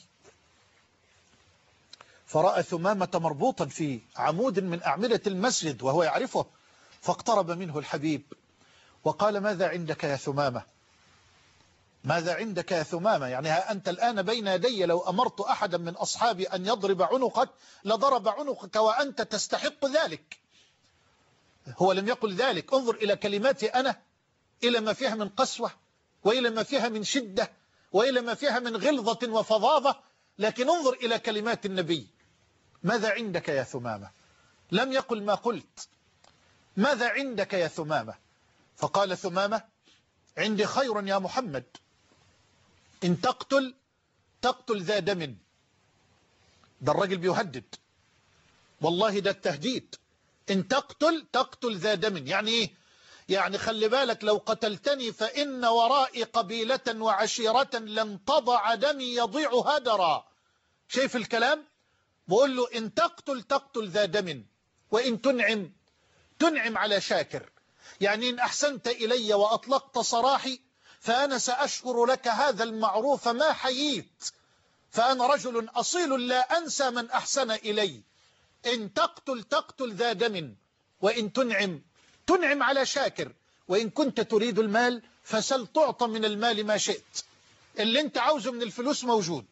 فرأى ثمامة مربوطا في عمود من أعمدة المسجد وهو يعرفه، فاقترب منه الحبيب وقال: ماذا عندك يا ثمامة؟ ماذا عندك يا ثمامة؟ يعني ها أنت الآن بين يدي، لو أمرت أحدا من أصحابي أن يضرب عنقك لضرب عنقك وأنت تستحق ذلك. هو لم يقل ذلك. انظر إلى كلماتي أنا، إلى ما فيها من قسوة، وإلى ما فيها من شدة، وإلى ما فيها من غلظة وفظاظة، لكن انظر إلى كلمات النبي. ماذا عندك يا ثمامة؟ لم يقل ما قلت. ماذا عندك يا ثمامة؟ فقال ثمامة: عندي خير يا محمد، إن تقتل تقتل ذا دم. ده الرجل بيهدد، والله ده التهديد. إن تقتل تقتل ذا دم، يعني إيه؟ يعني خلي بالك، لو قتلتني فإن ورائي قبيلة وعشيرة لن تضع دمي يضيع هدرا. شايف الكلام؟ بقول له إن تقتل تقتل ذا دم، وإن تنعم تنعم على شاكر. يعني إن أحسنت إلي وأطلقت سراحي فأنا سأشكر لك هذا المعروف ما حييت، فأنا رجل أصيل لا أنسى من أحسن إلي. إن تقتل تقتل ذا دم، وإن تنعم تنعم على شاكر، وإن كنت تريد المال فسل تعطى من المال ما شئت، اللي انت عاوزه من الفلوس موجود.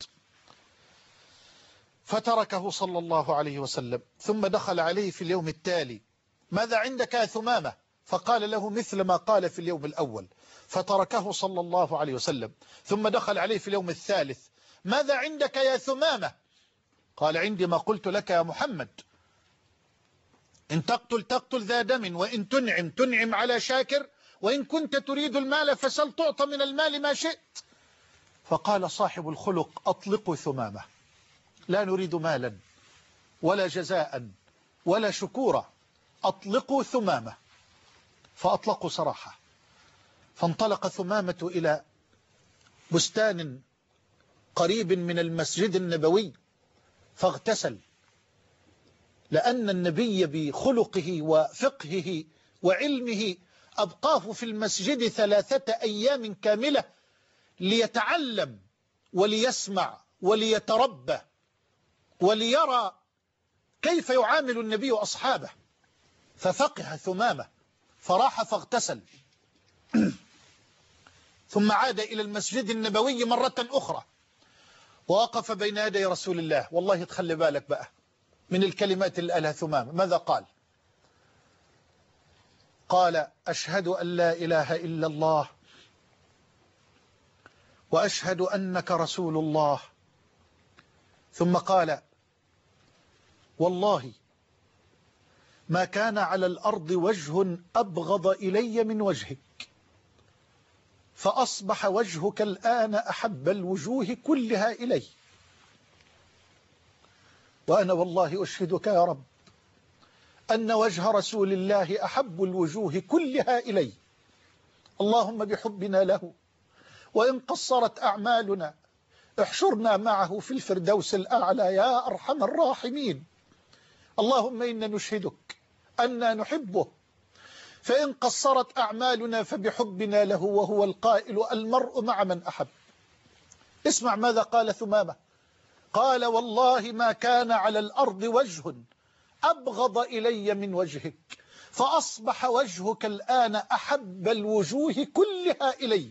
فتركه صلى الله عليه وسلم، ثم دخل عليه في اليوم التالي: ماذا عندك يا ثمامة؟ فقال له مثل ما قال في اليوم الأول. فتركه صلى الله عليه وسلم، ثم دخل عليه في اليوم الثالث: ماذا عندك يا ثمامة؟ قال: عندي ما قلت لك يا محمد، إن تقتل تقتل ذا دم، وإن تنعم تنعم على شاكر، وإن كنت تريد المال فسل تعطى من المال ما شئت. فقال صاحب الخلق: أطلقوا ثمامة، لا نريد مالا ولا جزاء ولا شكورا، أطلقوا ثمامة. فأطلقوا سراحة. فانطلق ثمامة إلى بستان قريب من المسجد النبوي فاغتسل، لأن النبي بخلقه وفقهه وعلمه أبقاه في المسجد ثلاثة أيام كاملة ليتعلم وليسمع وليتربى وليرى كيف يعامل النبي أصحابه. ففقه ثمامة، فراح فاغتسل ثم عاد إلى المسجد النبوي مرة أخرى، ووقف بين يدي رسول الله. والله تخلي بالك بقى من الكلمات اللي قالها ثمامة. ماذا قال؟ قال: أشهد أن لا إله إلا الله وأشهد أنك رسول الله. ثم قال: والله ما كان على الأرض وجه أبغض إلي من وجهك، فأصبح وجهك الآن أحب الوجوه كلها إلي، وأنا والله أشهدك يا رب أن وجه رسول الله أحب الوجوه كلها إلي. اللهم بحبنا له وإن قصرت أعمالنا احشرنا معه في الفردوس الأعلى يا أرحم الراحمين. اللهم إنا نشهدك أننا نحبه، فإن قصرت أعمالنا فبحبنا له، وهو القائل: المرء مع من أحب. اسمع ماذا قال ثمامة. قال: والله ما كان على الأرض وجه أبغض إلي من وجهك، فأصبح وجهك الآن أحب الوجوه كلها إلي.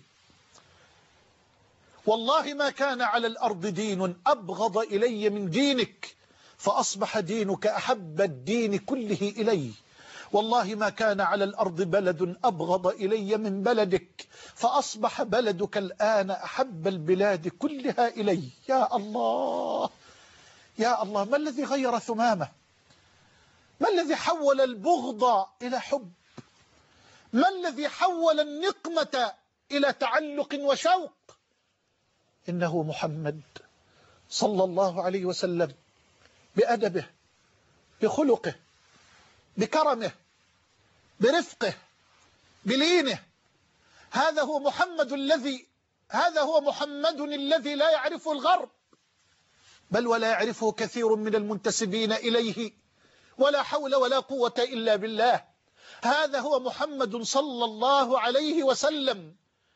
والله ما كان على الأرض دين أبغض إلي من دينك، فأصبح دينك أحب الدين كله إلي. والله ما كان على الأرض بلد أبغض إلي من بلدك، فأصبح بلدك الآن أحب البلاد كلها إلي. يا الله يا الله، ما الذي غير ثمامة؟ ما الذي حول البغض إلى حب؟ ما الذي حول النقمة إلى تعلق وشوق؟ إنه محمد صلى الله عليه وسلم، بأدبه، بخلقه، بكرمه، برفقه، بلينه. هذا هو محمد الذي هذا هو محمد الذي لا يعرفه الغرب، بل ولا يعرفه كثير من المنتسبين إليه، ولا حول ولا قوة إلا بالله. هذا هو محمد صلى الله عليه وسلم.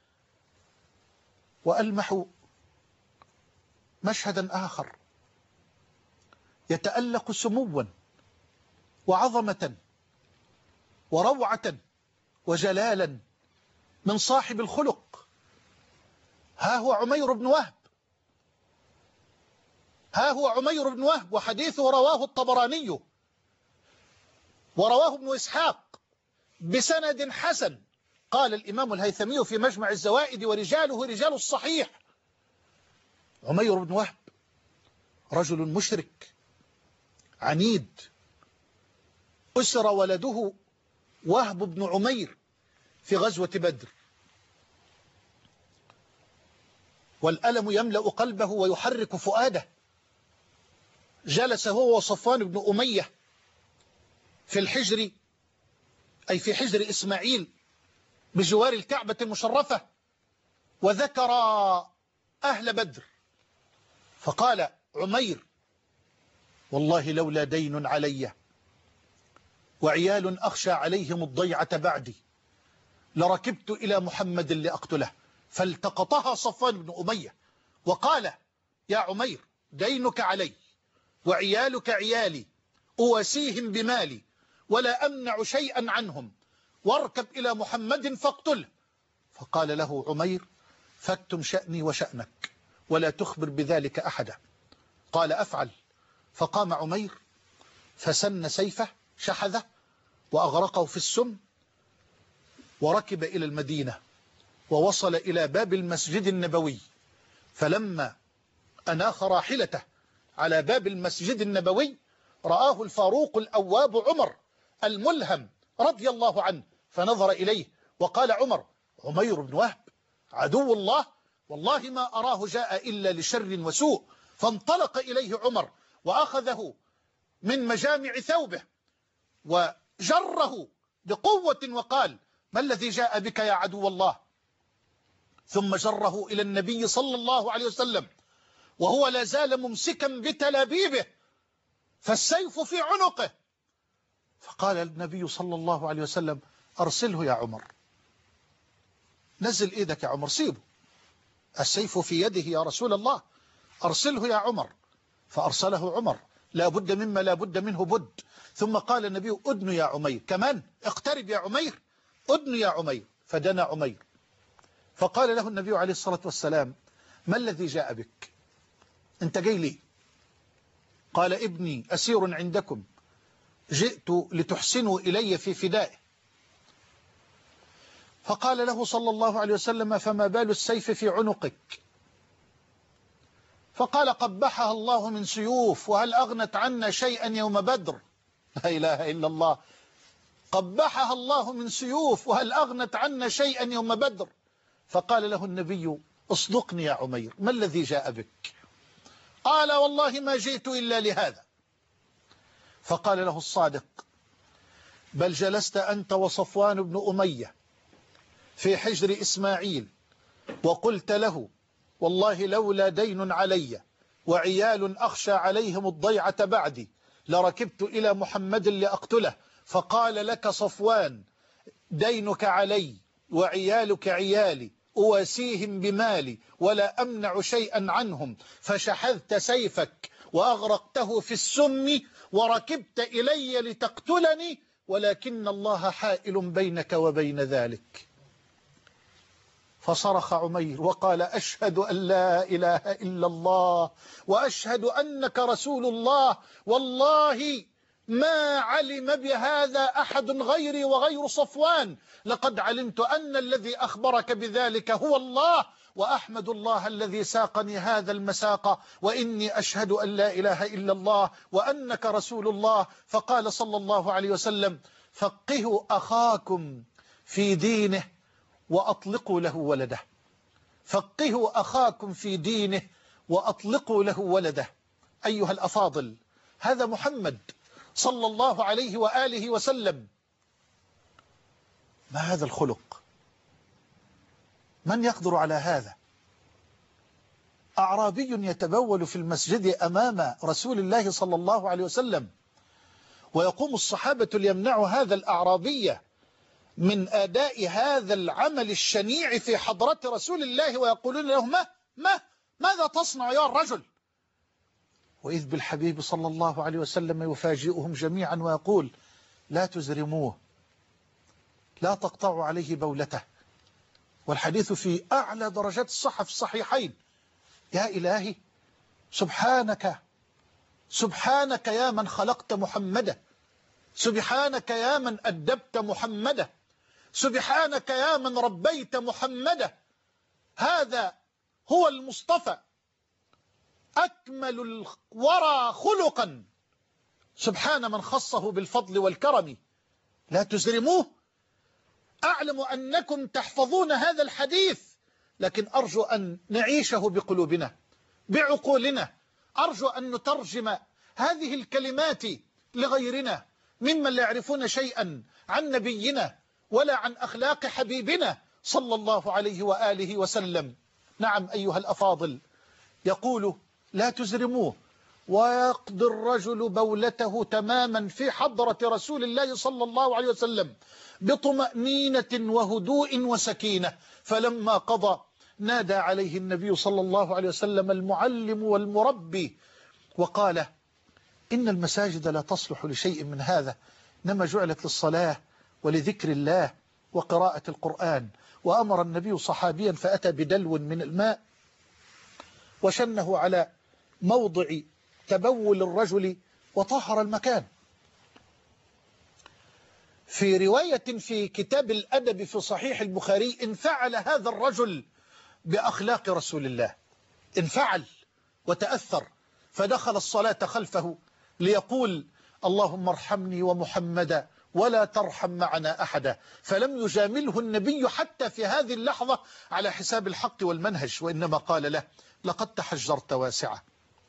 وألمح مشهدا آخر يتألق سموا وعظمة وروعة وجلالا من صاحب الخلق. ها هو عمير بن وهب ها هو عمير بن وهب وحديثه رواه الطبراني ورواه ابن إسحاق بسند حسن. قال الإمام الهيثمي في مجمع الزوائد ورجاله رجال الصحيح: عمير بن وهب رجل مشرك عنيد، أسر ولده وهب بن عمير في غزوة بدر، والألم يملأ قلبه ويحرك فؤاده. جلس هو وصفوان بن أمية في الحجر، أي في حجر إسماعيل بجوار الكعبة المشرفة، وذكر أهل بدر، فقال عمير: والله لولا دين علي وعيال أخشى عليهم الضيعة بعدي لركبت إلى محمد لأقتله. فالتقطها صفوان بن أمية وقال: يا عمير، دينك علي وعيالك عيالي، أواسيهم بمالي ولا أمنع شيئا عنهم، واركب إلى محمد فاقتله. فقال له عمير: فاكتم شأني وشأنك ولا تخبر بذلك أحدا. قال: أفعل. فقام عمير فسن سيفه شحذه وأغرقه في السم، وركب إلى المدينة ووصل إلى باب المسجد النبوي. فلما أناخ راحلته على باب المسجد النبوي رآه الفاروق الأواب عمر الملهم رضي الله عنه، فنظر إليه وقال عمر: عمير بن وهب عدو الله، والله ما أراه جاء إلا لشر وسوء. فانطلق إليه عمر وأخذه من مجامع ثوبه وجره بقوة وقال: ما الذي جاء بك يا عدو الله؟ ثم جره إلى النبي صلى الله عليه وسلم وهو لا زال ممسكا بتلابيبه فالسيف في عنقه. فقال النبي صلى الله عليه وسلم: أرسله يا عمر، نزل إيدك يا عمر، سيبه، السيف في يده يا رسول الله، أرسله يا عمر. فأرسله عمر، لا بد مما لا بد منه بد. ثم قال النبي: أدن يا عمير، كمان اقترب يا عمير، أدن يا عمير. فدنا عمير فقال له النبي عليه الصلاة والسلام: ما الذي جاء بك؟ أنت جاي لي؟ قال: ابني أسير عندكم، جئت لتحسنوا إلي في فدائه. فقال له صلى الله عليه وسلم: فما بال السيف في عنقك؟ فقال: قبحها الله من سيوف، وهل أغنت عنا شيئا يوم بدر؟ لا إله إلا الله، قبحها الله من سيوف، وهل أغنت عنا شيئا يوم بدر؟ فقال له النبي: اصدقني يا عمير، ما الذي جاء بك؟ قال: والله ما جئت إلا لهذا. فقال له الصادق: بل جلست أنت وصفوان بن أمية في حجر إسماعيل وقلت له: والله لولا دين علي وعيال أخشى عليهم الضيعة بعدي لركبت إلى محمد لأقتله. فقال لك صفوان: دينك علي وعيالك عيالي، أواسيهم بمالي ولا أمنع شيئا عنهم، فشحذت سيفك وأغرقته في السم وركبت إلي لتقتلني، ولكن الله حائل بينك وبين ذلك. فصرخ عمير وقال: أشهد أن لا إله إلا الله وأشهد أنك رسول الله، والله ما علم بهذا أحد غيري وغير صفوان، لقد علمت أن الذي أخبرك بذلك هو الله، وأحمد الله الذي ساقني هذا المساق، وإني أشهد أن لا إله إلا الله وأنك رسول الله. فقال صلى الله عليه وسلم: فقهوا أخاكم في دينه وأطلقوا له ولده. فقهوا أخاكم في دينه وأطلقوا له ولده. أيها الأفاضل، هذا محمد صلى الله عليه وآله وسلم. ما هذا الخلق؟ من يقدر على هذا؟ أعرابي يتبول في المسجد أمام رسول الله صلى الله عليه وسلم، ويقوم الصحابة ليمنعوا هذا الأعرابي من أداء هذا العمل الشنيع في حضرة رسول الله، ويقولون له: ما ما ماذا تصنع يا الرجل؟ وإذ بالحبيب صلى الله عليه وسلم يفاجئهم جميعا ويقول: لا تزرموه، لا تقطعوا عليه بولته. والحديث في أعلى درجات الصحة في الصحيحين. يا إلهي، سبحانك سبحانك يا من خلقت محمدا سبحانك يا من أدبت محمدا، سبحانك يا من ربيت محمدا. هذا هو المصطفى أكمل الورى خلقا، سبحان من خصه بالفضل والكرم. لا تزرموه. أعلم أنكم تحفظون هذا الحديث، لكن أرجو أن نعيشه بقلوبنا بعقولنا. أرجو أن نترجم هذه الكلمات لغيرنا ممن لا يعرفون شيئا عن نبينا ولا عن أخلاق حبيبنا صلى الله عليه وآله وسلم. نعم أيها الأفاضل، يقول لا تزرموه، ويقضي الرجل بولته تماما في حضرة رسول الله صلى الله عليه وسلم بطمأنينة وهدوء وسكينة. فلما قضى نادى عليه النبي صلى الله عليه وسلم المعلم والمربي وقال: إن المساجد لا تصلح لشيء من هذا، إنما جعلت للصلاة ولذكر الله وقراءة القرآن. وأمر النبي صحابيا فأتى بدلو من الماء وشنه على موضع تبول الرجل وطهر المكان. في رواية في كتاب الأدب في صحيح البخاري: انفعل هذا الرجل بأخلاق رسول الله، انفعل وتأثر، فدخل الصلاة خلفه ليقول: اللهم ارحمني ومحمدا ولا ترحم معنا أحدا. فلم يجامله النبي حتى في هذه اللحظة على حساب الحق والمنهج، وإنما قال له: لقد تحجرت واسعة،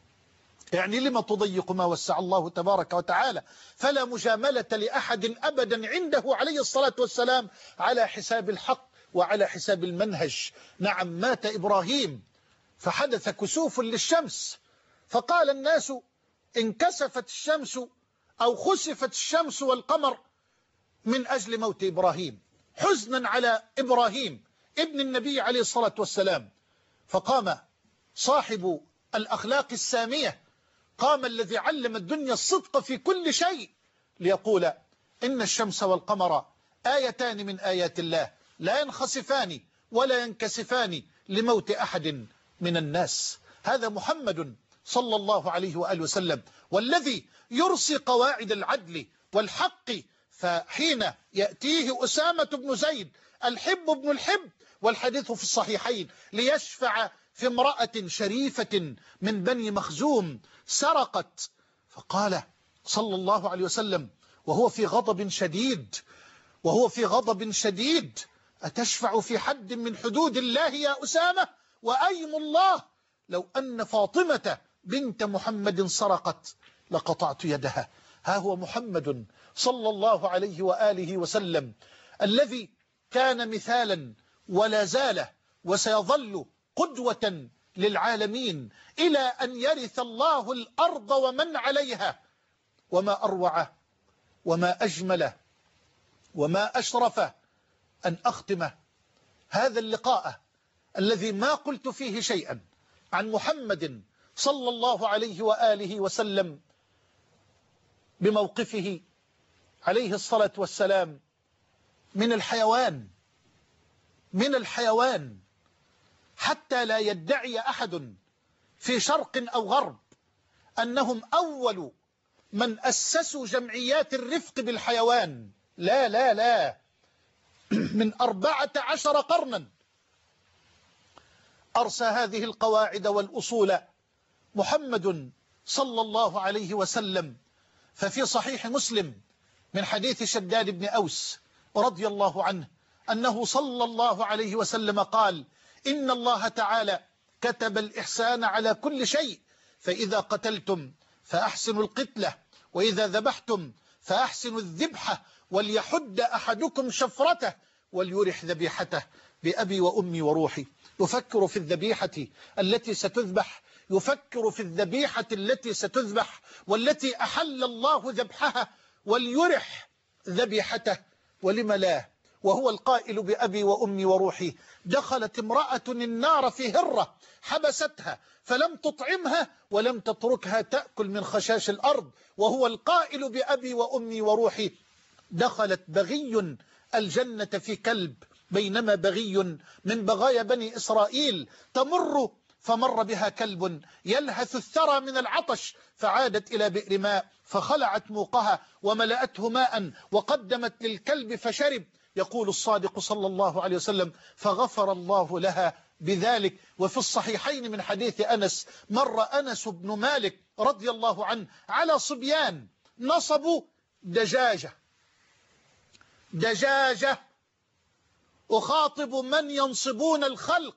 يعني لما تضيق ما وسع الله تبارك وتعالى. فلا مجاملة لأحد أبدا عنده عليه الصلاة والسلام على حساب الحق وعلى حساب المنهج. نعم، مات إبراهيم فحدث كسوف للشمس، فقال الناس: انكسفت الشمس أو خسفت الشمس والقمر من أجل موت إبراهيم، حزنا على إبراهيم ابن النبي عليه الصلاة والسلام. فقام صاحب الأخلاق السامية، قام الذي علم الدنيا الصدق في كل شيء، ليقول: إن الشمس والقمر آيتان من آيات الله لا ينخسفان ولا ينكسفان لموت أحد من الناس. هذا محمد صلى الله عليه وآله وسلم، والذي يرسي قواعد العدل والحق. فحين يأتيه أسامة بن زيد الحب بن الحب، والحديث في الصحيحين، ليشفع في امرأة شريفة من بني مخزوم سرقت، فقال صلى الله عليه وسلم وهو في غضب شديد وهو في غضب شديد: أتشفع في حد من حدود الله يا أسامة؟ وأيم الله لو أن فاطمة بنت محمد سرقت لقطعت يدها. ها هو محمد صلى الله عليه وآله وسلم، الذي كان مثالا ولا زال وسيظل قدوة للعالمين إلى أن يرث الله الأرض ومن عليها. وما أروع وما أجمل وما أشرف أن أختم هذا اللقاء الذي ما قلت فيه شيئا عن محمد صلى الله عليه وآله وسلم بموقفه عليه الصلاة والسلام من الحيوان من الحيوان حتى لا يدعي أحد في شرق أو غرب أنهم أول من أسسوا جمعيات الرفق بالحيوان. لا لا لا من أربعة عشر قرنا أرسى هذه القواعد والأصول محمد صلى الله عليه وسلم. ففي صحيح مسلم من حديث شداد بن أوس رضي الله عنه أنه صلى الله عليه وسلم قال: إن الله تعالى كتب الإحسان على كل شيء، فإذا قتلتم فأحسنوا القتلة، وإذا ذبحتم فأحسنوا الذبحة، وليحد أحدكم شفرته وليرح ذبيحته. بأبي وأمي وروحي يفكر في الذبيحة التي ستذبح، يفكر في الذبيحة التي ستذبح والتي أحل الله ذبحها، وليرح ذبيحته. ولم لا؟ وهو القائل بأبي وأمي وروحي. دخلت امرأة النار في هرة حبستها فلم تطعمها ولم تتركها تأكل من خشاش الأرض، وهو القائل بأبي وأمي وروحي. دخلت بغي الجنة في كلب، بينما بغي من بغايا بني إسرائيل تمر فمر بها كلب يلهث الثرى من العطش فعادت إلى بئر ماء فخلعت موقها وملأته ماء وقدمت للكلب فشرب. يقول الصادق صلى الله عليه وسلم فغفر الله لها بذلك. وفي الصحيحين من حديث أنس مر أنس بن مالك رضي الله عنه على صبيان نصبوا دجاجة دجاجة أخاطب من ينصبون الخلق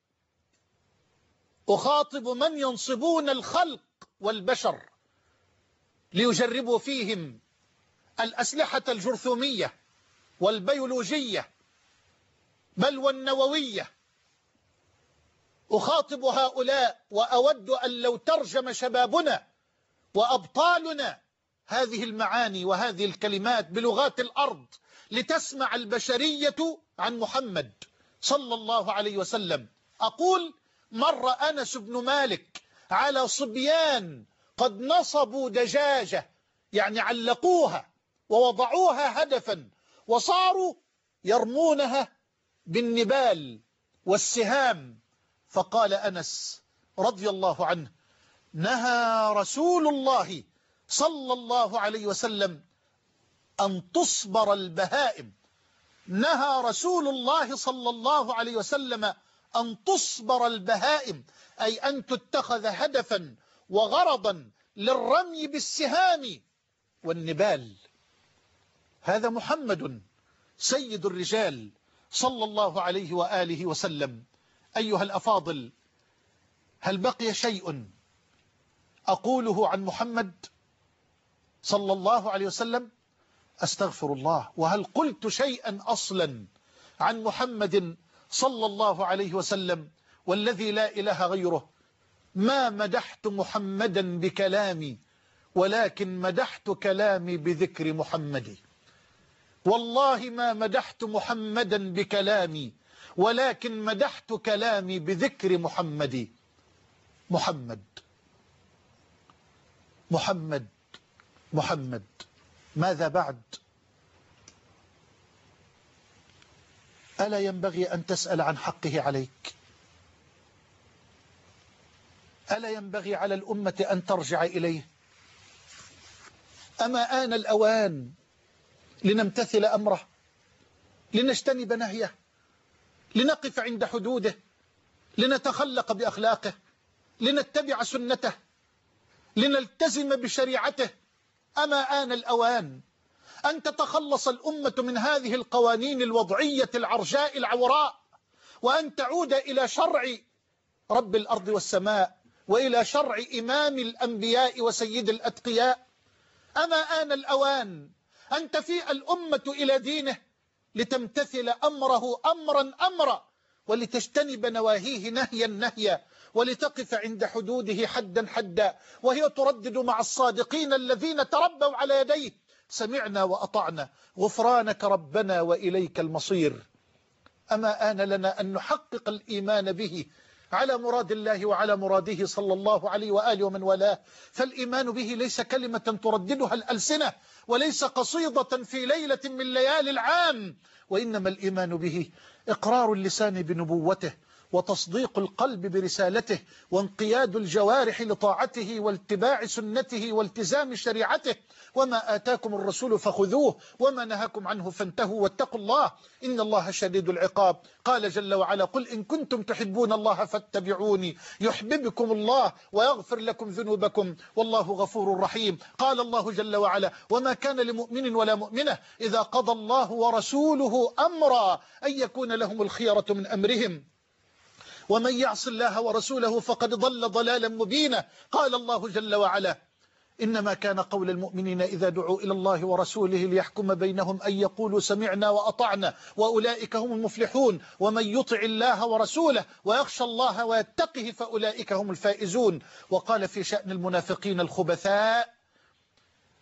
أخاطب من ينصبون الخلق والبشر ليجربوا فيهم الأسلحة الجرثومية والبيولوجية بل والنووية. أخاطب هؤلاء وأود أن لو ترجم شبابنا وأبطالنا هذه المعاني وهذه الكلمات بلغات الأرض لتسمع البشرية عن محمد صلى الله عليه وسلم. أقول مر أنس بن مالك على صبيان قد نصبوا دجاجة، يعني علقوها ووضعوها هدفا وصاروا يرمونها بالنبال والسهام. فقال أنس رضي الله عنه نهى رسول الله صلى الله عليه وسلم أن تصبر البهائم نهى رسول الله صلى الله عليه وسلم أن تصبر البهائم، أي أن تتخذ هدفا وغرضا للرمي بالسهام والنبال. هذا محمد سيد الرجال صلى الله عليه وآله وسلم. أيها الأفاضل، هل بقي شيء أقوله عن محمد صلى الله عليه وسلم؟ أستغفر الله. وهل قلت شيئا أصلا عن محمد صلى الله عليه وسلم؟ والذي لا إله غيره ما مدحت محمدا بكلامي ولكن مدحت كلامي بذكر محمد. والله ما مدحت محمدا بكلامي ولكن مدحت كلامي بذكر محمد. محمد محمد محمد ماذا بعد؟ ألا ينبغي أن تسأل عن حقه عليك؟ ألا ينبغي على الأمة أن ترجع إليه؟ أما آن الأوان لنمتثل أمره، لنجتنب نهيه، لنقف عند حدوده، لنتخلق بأخلاقه، لنتبع سنته، لنلتزم بشريعته. أما آن الأوان أن تتخلص الأمة من هذه القوانين الوضعية العرجاء العوراء وأن تعود إلى شرع رب الأرض والسماء وإلى شرع إمام الأنبياء وسيد الأتقياء. أما آن الأوان أن تفيء الأمة إلى دينه لتمتثل أمره أمرا أمرا ولتجتنب نواهيه نهيا نهيا ولتقف عند حدوده حدا حدا، وهي تردد مع الصادقين الذين تربوا على يديه سمعنا وأطعنا غفرانك ربنا وإليك المصير. أما آن لنا أن نحقق الإيمان به على مراد الله وعلى مراده صلى الله عليه وآله ومن والاه. فالإيمان به ليس كلمة ترددها الألسنة وليس قصيدة في ليلة من ليالي العام، وإنما الإيمان به إقرار اللسان بنبوته وتصديق القلب برسالته وانقياد الجوارح لطاعته واتباع سنته والتزام شريعته. وما آتاكم الرسول فخذوه وما نهاكم عنه فانتهوا واتقوا الله إن الله شديد العقاب. قال جل وعلا قل إن كنتم تحبون الله فاتبعوني يحببكم الله ويغفر لكم ذنوبكم والله غفور رحيم. قال الله جل وعلا وما كان لمؤمن ولا مؤمنة إذا قضى الله ورسوله أمرا أن يكون لهم الخيرة من أمرهم ومن يعص الله ورسوله فقد ضل ضلالا مبينا. قال الله جل وعلا إنما كان قول المؤمنين إذا دعوا إلى الله ورسوله ليحكم بينهم أن يقولوا سمعنا وأطعنا وأولئك هم المفلحون ومن يطع الله ورسوله ويخشى الله ويتقه فأولئك هم الفائزون. وقال في شأن المنافقين الخبثاء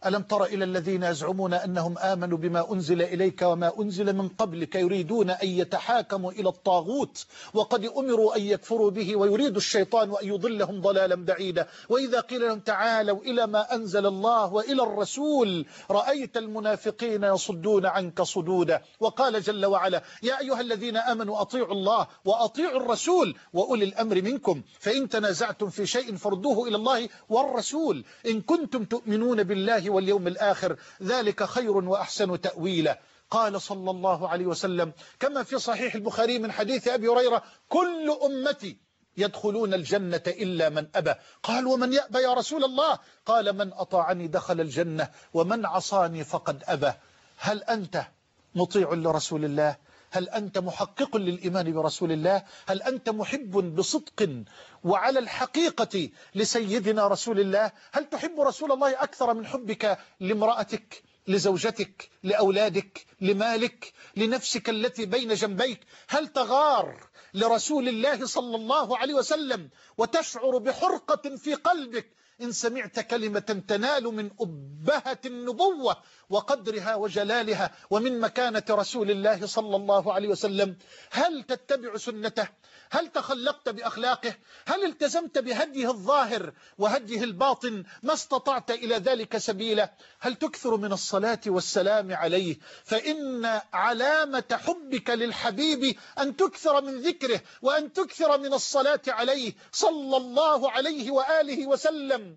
ألم تر إلى الذين يزعمون أنهم آمنوا بما أنزل إليك وما أنزل من قبلك يريدون أن يتحاكموا إلى الطاغوت وقد أمروا أن يكفروا به ويريد الشيطان أن يضلهم ضلالا بعيدا. وإذا قيل لهم تعالوا إلى ما أنزل الله وإلى الرسول رأيت المنافقين يصدون عنك صدودا. وقال جل وعلا يا أيها الذين آمنوا أطيعوا الله وأطيعوا الرسول وأولي الأمر منكم فإن تنازعتم في شيء فردوه إلى الله والرسول إن كنتم تؤمنون بالله واليوم الآخر ذلك خير وأحسن تأويلا. قال صلى الله عليه وسلم كما في صحيح البخاري من حديث أبي هريرة كل أمتي يدخلون الجنة إلا من أبى. قال ومن يأبى يا رسول الله؟ قال من أطاعني دخل الجنة ومن عصاني فقد أبى. هل أنت مطيع لرسول الله؟ هل أنت محقق للإيمان برسول الله؟ هل أنت محب بصدق وعلى الحقيقة لسيدنا رسول الله؟ هل تحب رسول الله أكثر من حبك لامرأتك، لزوجتك، لأولادك، لمالك، لنفسك التي بين جنبيك؟ هل تغار لرسول الله صلى الله عليه وسلم وتشعر بحرقة في قلبك إن سمعت كلمة تنال من أبهة النبوة وقدرها وجلالها ومن مكانة رسول الله صلى الله عليه وسلم؟ هل تتبع سنته؟ هل تخلقت بأخلاقه؟ هل التزمت بهديه الظاهر وهديه الباطن ما استطعت إلى ذلك سبيلا؟ هل تكثر من الصلاة والسلام عليه؟ فإن علامة حبك للحبيب أن تكثر من ذكره وأن تكثر من الصلاة عليه صلى الله عليه وآله وسلم.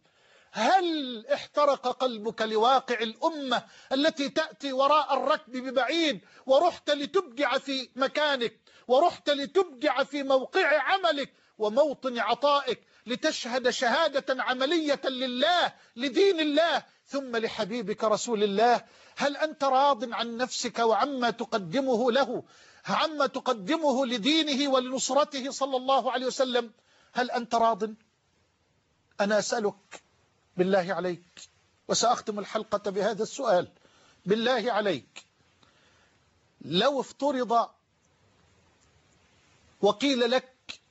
هل احترق قلبك لواقع الأمة التي تأتي وراء الركب ببعيد ورحت لتبدع في مكانك ورحت لتبدع في موقع عملك وموطن عطائك لتشهد شهادة عملية لله لدين الله ثم لحبيبك رسول الله؟ هل أنت راض عن نفسك وعما تقدمه له، عما تقدمه لدينه ولنصرته صلى الله عليه وسلم؟ هل أنت راض؟ أنا أسألك بالله عليك وسأختم الحلقة بهذا السؤال بالله عليك، لو افترض وقيل لك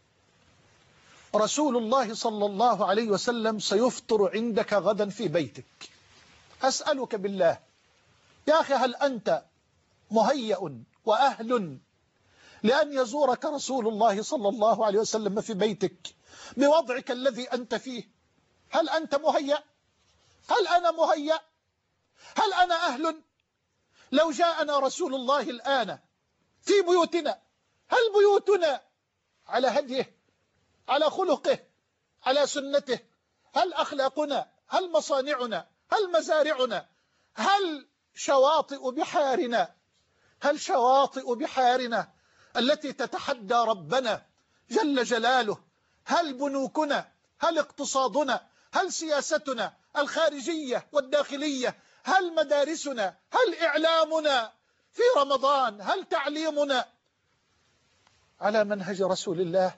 رسول الله صلى الله عليه وسلم سيفطر عندك غدا في بيتك، أسألك بالله يا أخي هل أنت مهيأ وأهل لأن يزورك رسول الله صلى الله عليه وسلم في بيتك بوضعك الذي أنت فيه؟ هل أنت مهيأ؟ هل أنا مهيأ؟ هل أنا أهل؟ لو جاءنا رسول الله الآن في بيوتنا، هل بيوتنا على هديه، على خلقه، على سنته؟ هل أخلاقنا، هل مصانعنا، هل مزارعنا، هل شواطئ بحارنا، هل شواطئ بحارنا التي تتحدى ربنا جل جلاله، هل بنوكنا، هل اقتصادنا، هل سياستنا الخارجية والداخلية، هل مدارسنا، هل إعلامنا في رمضان، هل تعليمنا على منهج رسول الله؟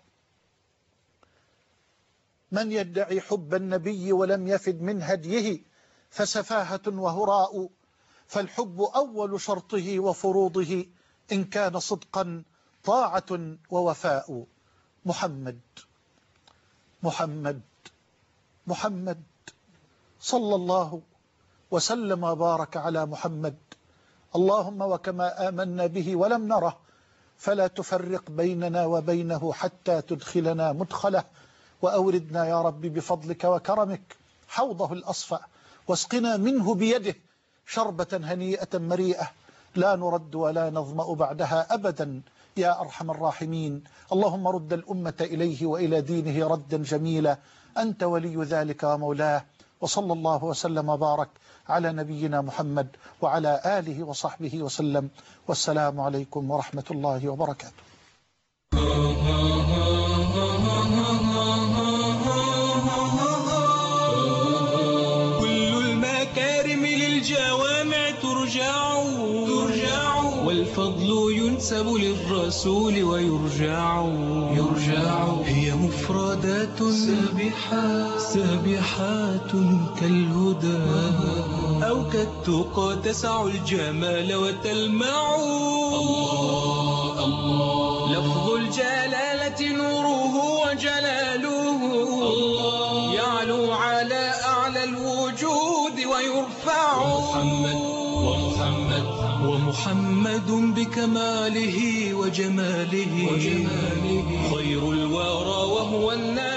من يدعي حب النبي ولم يفد من هديه فسفاهة وهراء، فالحب أول شرطه وفروضه إن كان صدقا طاعة ووفاء. محمد محمد محمد صلى الله وسلم وبارك على محمد. اللهم وكما آمنا به ولم نره فلا تفرق بيننا وبينه حتى تدخلنا مدخله، وأوردنا يا رب بفضلك وكرمك حوضه الأصفى واسقنا منه بيده شربة هنيئة مريئة لا نرد ولا نظمأ بعدها أبدا يا أرحم الراحمين. اللهم رد الأمة إليه وإلى دينه ردا جميلا، أنت ولي ذلك ومولاه. وصلى الله وسلم وبارك على نبينا محمد وعلى آله وصحبه وسلم، والسلام عليكم ورحمة الله وبركاته. كل المكارم للجوامع ترجع والفضل ينسب للرسول ويرجع يرجع هي مفردات سابحات سابحات كالهدى أو كالتقى تسع الجمال وتلمع. الله الله لفظ الجلالة نوره وجلاله الله يعلو على أعلى الوجود. ويرفع ومحمد ومحمد ومحمد بكماله وجماله, وجماله خير الورى وهو النبي